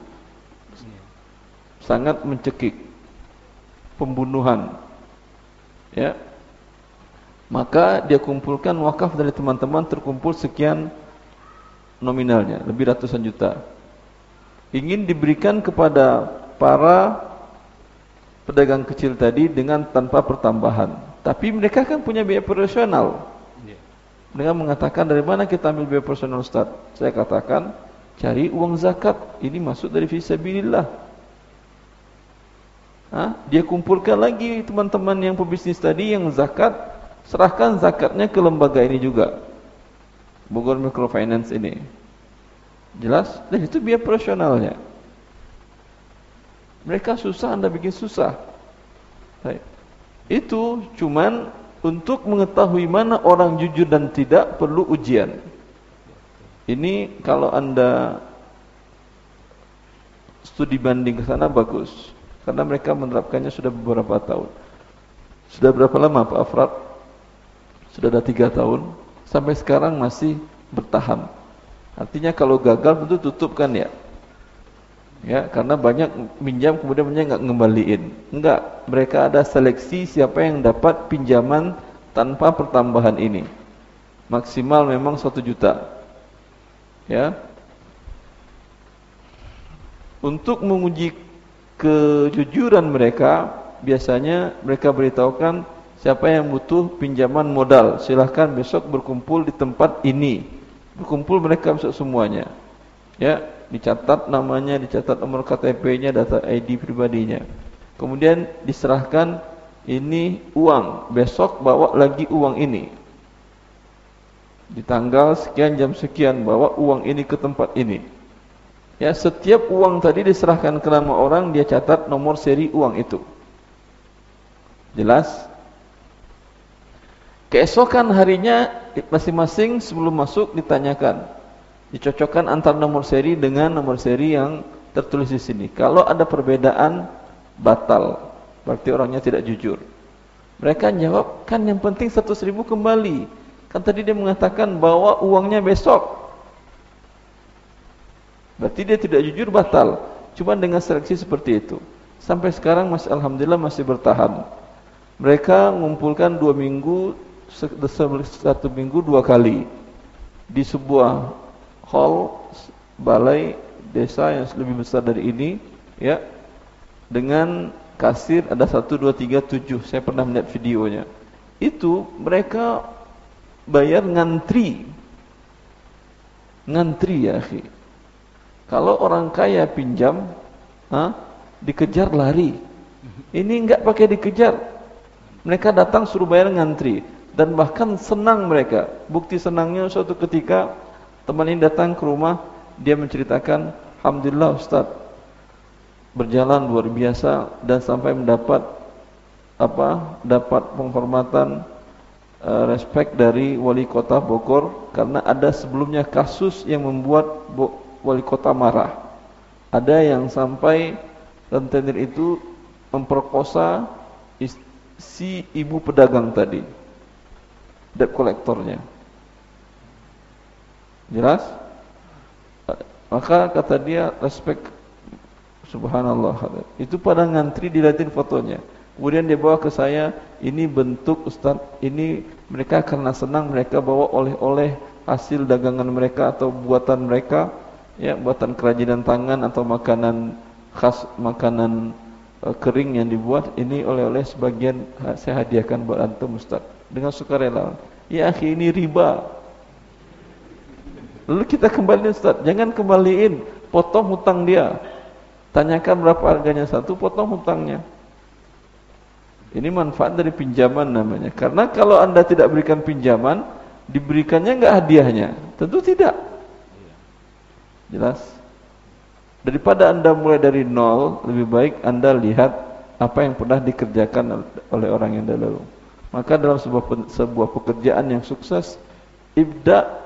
sangat mencekik, pembunuhan, ya. Maka dia kumpulkan wakaf dari teman-teman, terkumpul sekian nominalnya, lebih ratusan juta. Ingin diberikan kepada para pedagang kecil tadi dengan tanpa pertambahan. Tapi mereka kan punya biaya operasional. Mereka mengatakan, dari mana kita ambil biaya operasional Ustaz? Saya katakan, cari uang zakat. Ini masuk dari fisabilillah. Hah? Dia kumpulkan lagi teman-teman yang pebisnis tadi yang zakat, serahkan zakatnya ke lembaga ini juga, Bogor Microfinance ini. Jelas? Dan itu biaya operasionalnya. Mereka susah, Anda bikin susah. Baik. Itu cuman untuk mengetahui mana orang jujur dan tidak perlu ujian. Ini kalau Anda studi banding ke sana bagus, karena mereka menerapkannya sudah beberapa tahun. Sudah berapa lama Pak Afrad? Sudah ada tiga tahun. Sampai sekarang masih bertahan. Artinya kalau gagal tentu tutup kan ya. Ya, karena banyak minjam kemudian banyak enggak ngembaliin. Enggak, mereka ada seleksi siapa yang dapat pinjaman tanpa pertambahan ini. Maksimal memang satu juta. Ya. Untuk menguji kejujuran mereka, biasanya mereka beritahukan siapa yang butuh pinjaman modal, silahkan besok berkumpul di tempat ini. Berkumpul mereka besok semuanya. Ya, dicatat namanya, dicatat nomor K T P-nya, data I D pribadinya. Kemudian diserahkan, ini uang, besok bawa lagi uang ini. Di tanggal sekian jam sekian bawa uang ini ke tempat ini. Ya, setiap uang tadi diserahkan ke nama orang, dia catat nomor seri uang itu. Jelas? Keesokan harinya masing-masing sebelum masuk ditanyakan, dicocokkan antara nomor seri dengan nomor seri yang tertulis di sini. Kalau ada perbedaan, batal, berarti orangnya tidak jujur. Mereka jawab, kan yang penting seratus ribu kembali. Kan tadi dia mengatakan bawa uangnya besok. Berarti dia tidak jujur, batal. Cuma dengan seleksi seperti itu. Sampai sekarang masih alhamdulillah masih bertahan. Mereka mengumpulkan dua minggu, satu minggu dua kali di sebuah hall balai desa yang lebih besar dari ini, ya, dengan kasir ada satu, dua, tiga, tujuh. Saya pernah melihat videonya. Itu mereka bayar ngantri. Ngantri ya akhi. Kalau orang kaya pinjam, ha, dikejar lari. Ini enggak pakai dikejar. Mereka datang suruh bayar ngantri. Dan bahkan senang mereka. Bukti senangnya suatu ketika teman ini datang ke rumah, dia menceritakan, alhamdulillah Ustaz, berjalan luar biasa dan sampai mendapat apa? Dapat penghormatan, uh, respect dari wali kota Bogor karena ada sebelumnya kasus yang membuat Bo wali kota marah. Ada yang sampai rentenir itu memperkosa si ibu pedagang tadi, debt kolektornya. Jelas? Maka kata dia, respect, subhanallah. Itu pada ngantri dilihatin fotonya. Kemudian dia bawa ke saya, ini bentuk Ustaz, ini mereka karena senang mereka bawa oleh-oleh hasil dagangan mereka atau buatan mereka, ya, buatan kerajinan tangan atau makanan khas, makanan uh, kering yang dibuat, ini oleh-oleh sebagian saya hadiahkan buat antum Ustaz dengan sukarela. Ya akhi, ini riba. Lalu kita kembaliin Ustaz, jangan kembaliin, potong hutang dia. Tanyakan berapa harganya satu, potong hutangnya. Ini manfaat dari pinjaman namanya. Karena kalau Anda tidak berikan pinjaman, diberikannya enggak hadiahnya? Tentu tidak. Jelas? Daripada Anda mulai dari nol, lebih baik Anda lihat apa yang pernah dikerjakan oleh orang yang dahulu. Maka dalam sebuah sebuah pekerjaan yang sukses, ibda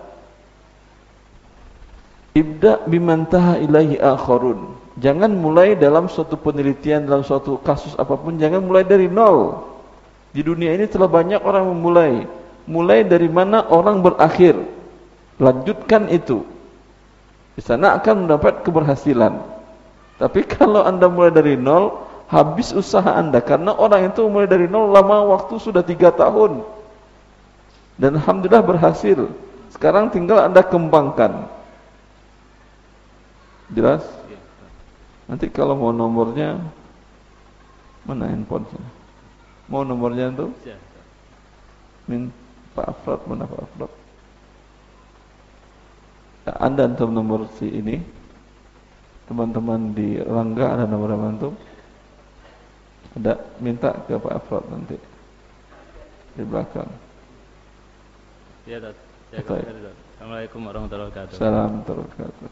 ibda bimantaha ilaihi akharun. Jangan mulai dalam suatu penelitian, dalam suatu kasus apapun, jangan mulai dari nol. Di dunia ini telah banyak orang memulai. Mulai dari mana orang berakhir, lanjutkan itu. Di sana akan mendapat keberhasilan. Tapi kalau Anda mulai dari nol, habis usaha Anda. Karena orang itu mulai dari nol, lama waktu sudah tiga tahun. Dan alhamdulillah berhasil. Sekarang tinggal Anda kembangkan. Jelas? Nanti kalau mau nomornya, mana handphonenya? Mau nomornya itu? Min Pak Afrod, mana Pak Afrod? Anda antum nomor si ini. Teman-teman di Rangga ada nomor antum? Ada, minta ke Pak Afrod nanti di belakang. Ya, Dad. Ya, Assalamualaikum warahmatullahi wabarakatuh. Assalamualaikum warahmatullahi wabarakatuh.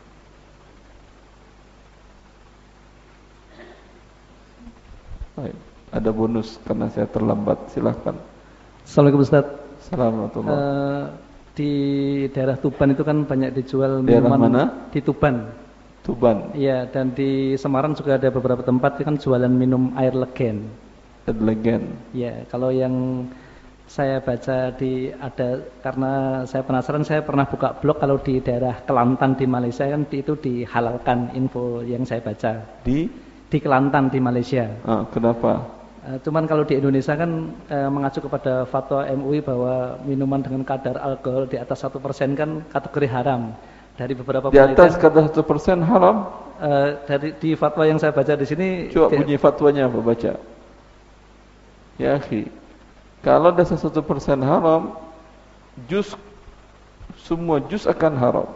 Baik, ada bonus karena saya terlambat. Silahkan. Assalamualaikum Ustaz. Assalamualaikum. Uh, di daerah Tuban itu kan banyak dijual daerah minuman. Mana? Di Tuban. Tuban. Iya, dan di Semarang juga ada beberapa tempat kan jualan minum air legen. Air legen. Iya, kalau yang saya baca di ada, karena saya penasaran, saya pernah buka blog kalau di daerah Kelantan di Malaysia kan itu dihalalkan, info yang saya baca. Di di Kelantan di Malaysia. Ah, kenapa? Uh, cuman kalau di Indonesia kan uh, mengacu kepada fatwa M U I bahwa minuman dengan kadar alkohol di atas satu persen kan kategori haram. Dari beberapa di atas kadar satu persen haram? Uh, dari di fatwa yang saya baca di sini. Coba bunyi fatwanya apa baca? Ya akhi, kalau di atas satu persen haram, jus semua jus akan haram.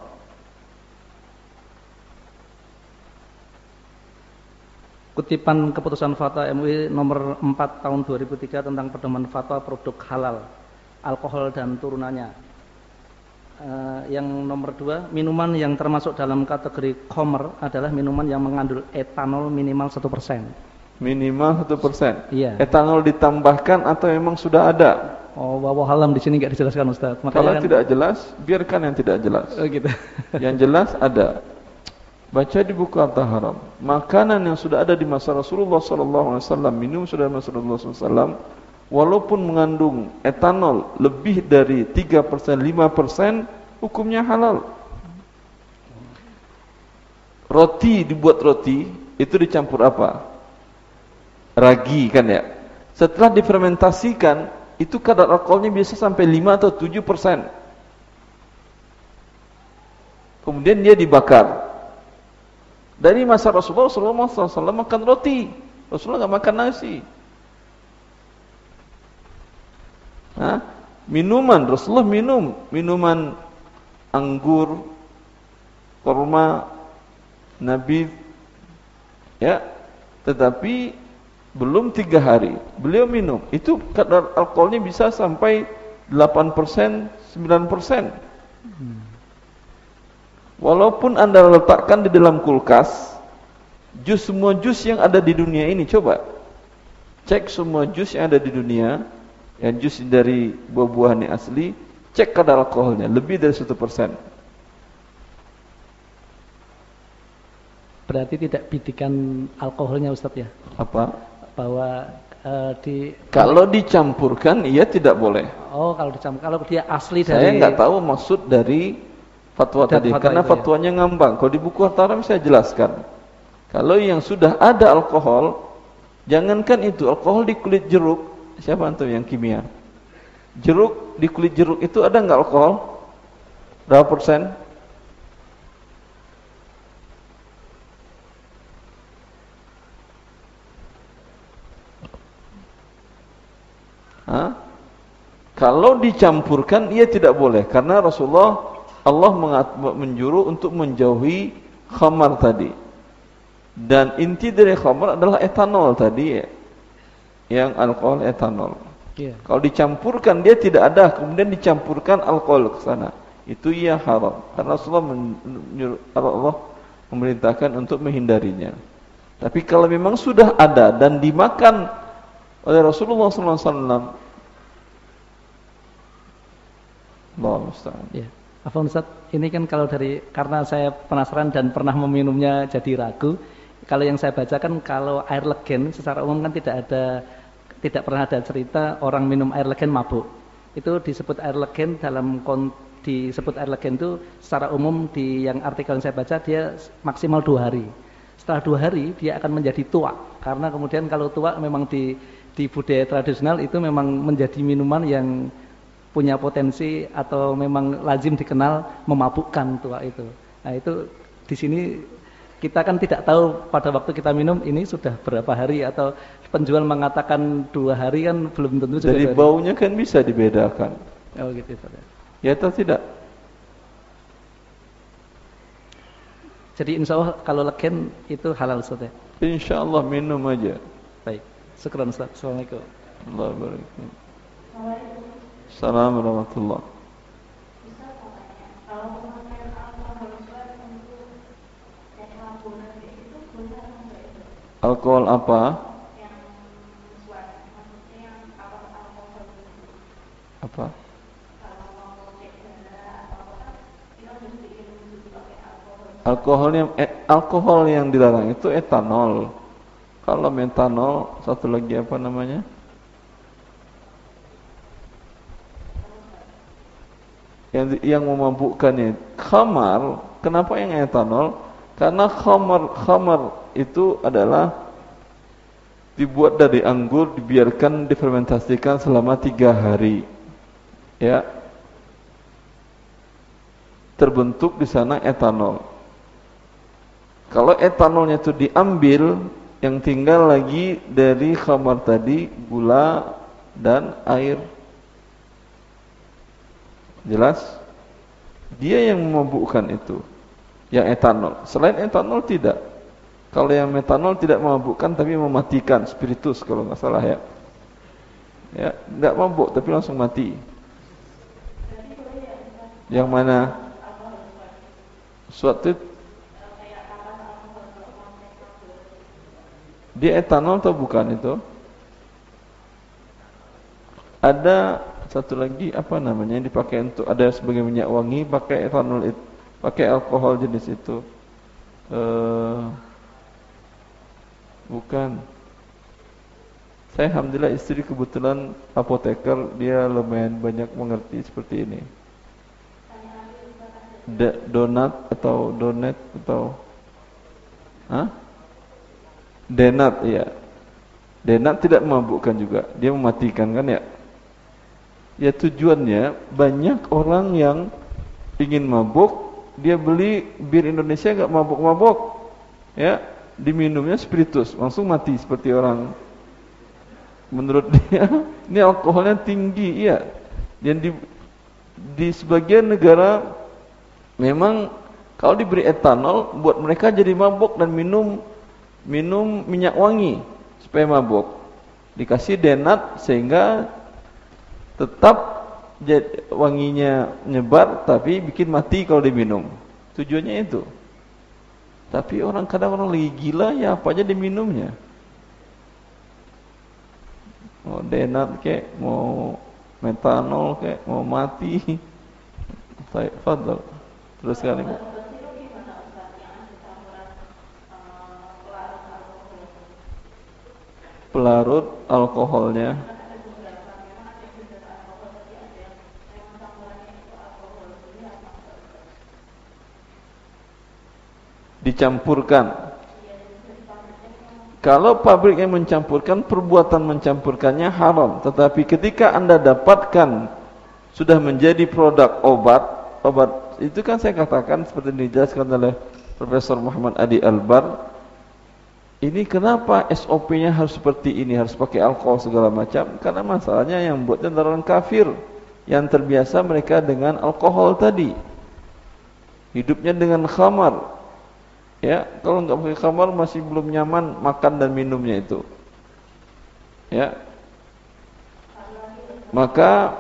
Kutipan keputusan fatwa M U I nomor empat tahun dua ribu tiga tentang pedoman fatwa produk halal, alkohol dan turunannya. Uh, yang nomor dua, minuman yang termasuk dalam kategori khamr adalah minuman yang mengandung etanol minimal satu persen. Minimal satu persen? Iya. Etanol ditambahkan atau memang sudah ada? Oh, wallahu alam di sini nggak dijelaskan Ustaz. Makanya kalau kan tidak jelas, biarkan yang tidak jelas. Oh gitu. Yang jelas ada. Baca di buku At-Taharam, makanan yang sudah ada di masa Rasulullah sallallahu alaihi wasallam, minum sudah di masa Rasulullah sallallahu alaihi wasallam, walaupun mengandung etanol lebih dari tiga persen, lima persen, hukumnya halal. Roti, dibuat roti, itu dicampur apa? Ragi kan ya. Setelah difermentasikan, itu kadar alkoholnya biasa sampai lima atau tujuh persen. Kemudian dia dibakar. Dari masa Rasulullah sallallahu alaihi wasallam makan roti. Rasulullah nggak makan nasi. Hah? Minuman, Rasulullah minum minuman anggur, kurma, nabid, ya. Tetapi belum tiga hari beliau minum. Itu kadar alkoholnya bisa sampai delapan persen, sembilan persen. Walaupun Anda letakkan di dalam kulkas, jus semua jus yang ada di dunia ini, coba cek semua jus yang ada di dunia, yang jus dari buah-buahan yang asli, cek kadar alkoholnya lebih dari satu persen. Berarti tidak bidikan alkoholnya Ustaz ya? Apa? Bahwa uh, di kalau dicampurkan iya tidak boleh. Oh, kalau dicampur, kalau dia asli Saya dari. Saya nggak tahu maksud dari fatwa tadi, fatwa karena itu, fatwanya ya? ngambang. Kalau di buku Hartaram saya jelaskan. Kalau yang sudah ada alkohol, jangankan itu, alkohol di kulit jeruk, siapa antum yang kimia? Jeruk, di kulit jeruk itu ada nggak alkohol? Berapa persen? Hah? Kalau dicampurkan ia tidak boleh, karena Rasulullah Allah menjuru untuk menjauhi khamar tadi. Dan inti dari khamar adalah etanol tadi ya. Yang alkohol etanol. Yeah. Kalau dicampurkan dia tidak ada, kemudian dicampurkan alkohol ke sana. Itu ia haram. Karena Rasulullah menyuruh, Allah memerintahkan untuk menghindarinya. Tapi kalau memang sudah ada dan dimakan oleh Rasulullah sallallahu alaihi wasallam, Allah musta'an. Ya. Afwan Ustaz, ini kan kalau dari, karena saya penasaran dan pernah meminumnya jadi ragu. Kalau yang saya bacakan, kalau air legen secara umum kan tidak ada, tidak pernah ada cerita orang minum air legen mabuk. Itu disebut air legen dalam disebut air legen itu secara umum di yang artikel yang saya baca dia maksimal dua hari. Setelah dua hari dia akan menjadi tua, karena kemudian kalau tua memang di di budaya tradisional itu memang menjadi minuman yang punya potensi atau memang lazim dikenal memabukkan tua itu. Nah itu di sini kita kan tidak tahu pada waktu kita minum ini sudah berapa hari, atau penjual mengatakan dua hari kan belum tentu juga. Dari baunya kan bisa dibedakan. Oh gitu saudara. Ya atau tidak? Jadi insya Allah kalau legen itu halal saudara. Insya Allah minum aja. Baik. Syukran Ustaz. Assalamualaikum. Allah barakatuh. Assalamualaikum warahmatullahi wabarakatuh. Alkohol apa? Apa? Alkohol yang eh, alkohol yang dilarang itu etanol. Kalau metanol, satu lagi apa namanya? Yang yang memabukkannya khamar. Kenapa yang etanol? Karena khamar khamar itu adalah dibuat dari anggur, dibiarkan difermentasikan selama tiga hari, ya, terbentuk di sana etanol. Kalau etanolnya itu diambil, yang tinggal lagi dari khamar tadi gula dan air. Jelas? Dia yang memabukkan itu, yang etanol. Selain etanol tidak. Kalau yang metanol tidak memabukkan tapi mematikan, spiritus kalau nggak salah ya. Ya, nggak mabuk tapi langsung mati. Yang mana? Suatu dia etanol atau bukan itu? Ada satu lagi apa namanya yang dipakai untuk, ada sebagai minyak wangi pakai etanol itu, pakai alkohol jenis itu. Uh, bukan. Saya alhamdulillah istri kebetulan apoteker, dia lumayan banyak mengerti seperti ini. D donat atau donet atau Hah? Denat, iya. Denat tidak memabukkan juga, dia mematikan kan ya. Ya tujuannya banyak orang yang ingin mabuk, dia beli bir Indonesia enggak mabuk-mabuk. Ya. diminumnya spiritus, langsung mati seperti orang. Menurut dia, ini alkoholnya tinggi, iya. Dan di di sebagian negara memang kalau diberi etanol buat mereka jadi mabuk dan minum minum minyak wangi supaya mabuk. Dikasih denat sehingga tetap wanginya nyebar tapi bikin mati kalau diminum. Tujuannya itu. Tapi orang kadang orang lagi gila ya apa aja diminumnya. Mau denat kek, mau metanol kek, mau mati. Baik, fadhal. Teruskan Ibu. Pelarut alkoholnya. Dicampurkan. Kalau pabrik yang mencampurkan, perbuatan mencampurkannya haram. Tetapi ketika Anda dapatkan sudah menjadi produk obat, obat itu kan saya katakan seperti dijelaskan oleh Profesor Muhammad Adi Albar. Ini kenapa S O P-nya harus seperti ini, harus pakai alkohol segala macam? Karena masalahnya yang buatnya orang kafir, yang terbiasa mereka dengan alkohol tadi. Hidupnya dengan khamar. Ya, kalau nggak pakai khamar masih belum nyaman makan dan minumnya itu. Ya. Maka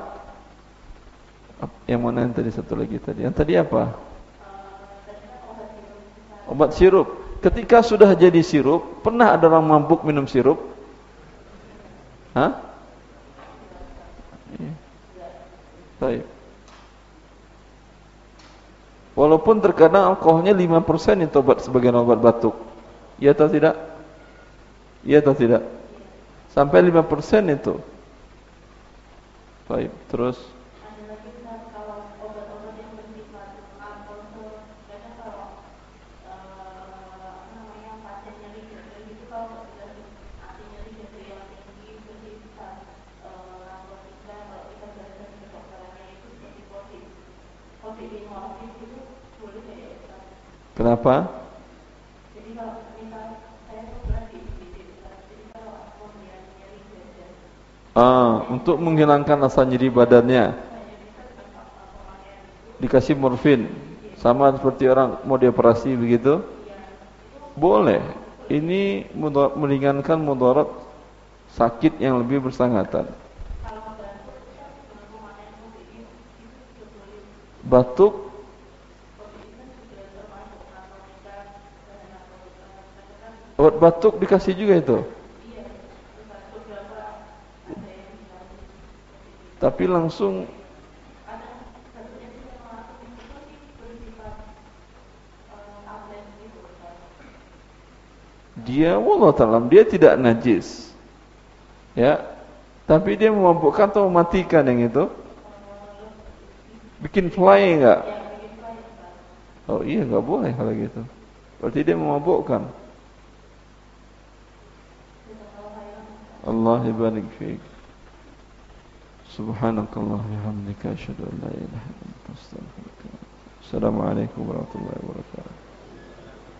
yang mana yang tadi satu lagi tadi? Yang tadi apa? Obat sirup. Ketika sudah jadi sirup, pernah ada orang mabuk minum sirup? Hah? Iya. Baik. Walaupun terkadang alkoholnya lima persen itu obat sebagian obat batuk. Iya atau tidak? Iya atau tidak? Sampai lima persen itu. Baik, terus kenapa? Ah, untuk menghilangkan rasa nyeri badannya. Dikasih morfin. Sama seperti orang mau dioperasi begitu? Boleh. Ini meringankan mudarat sakit yang lebih bersangkutan. Batuk obat batuk dikasih juga itu. Tapi langsung dia wallahu ta'ala dia tidak najis. Ya. Tapi dia memabukkan atau mematikan yang itu? Bikin fly enggak? Oh iya, enggak boleh kalau gitu. Berarti dia memabukkan. Allah barik fiik. Subhanakallah wa bihamdika asyhadu an la ilaha illa anta astaghfiruka. Assalamualaikum warahmatullahi wabarakatuh.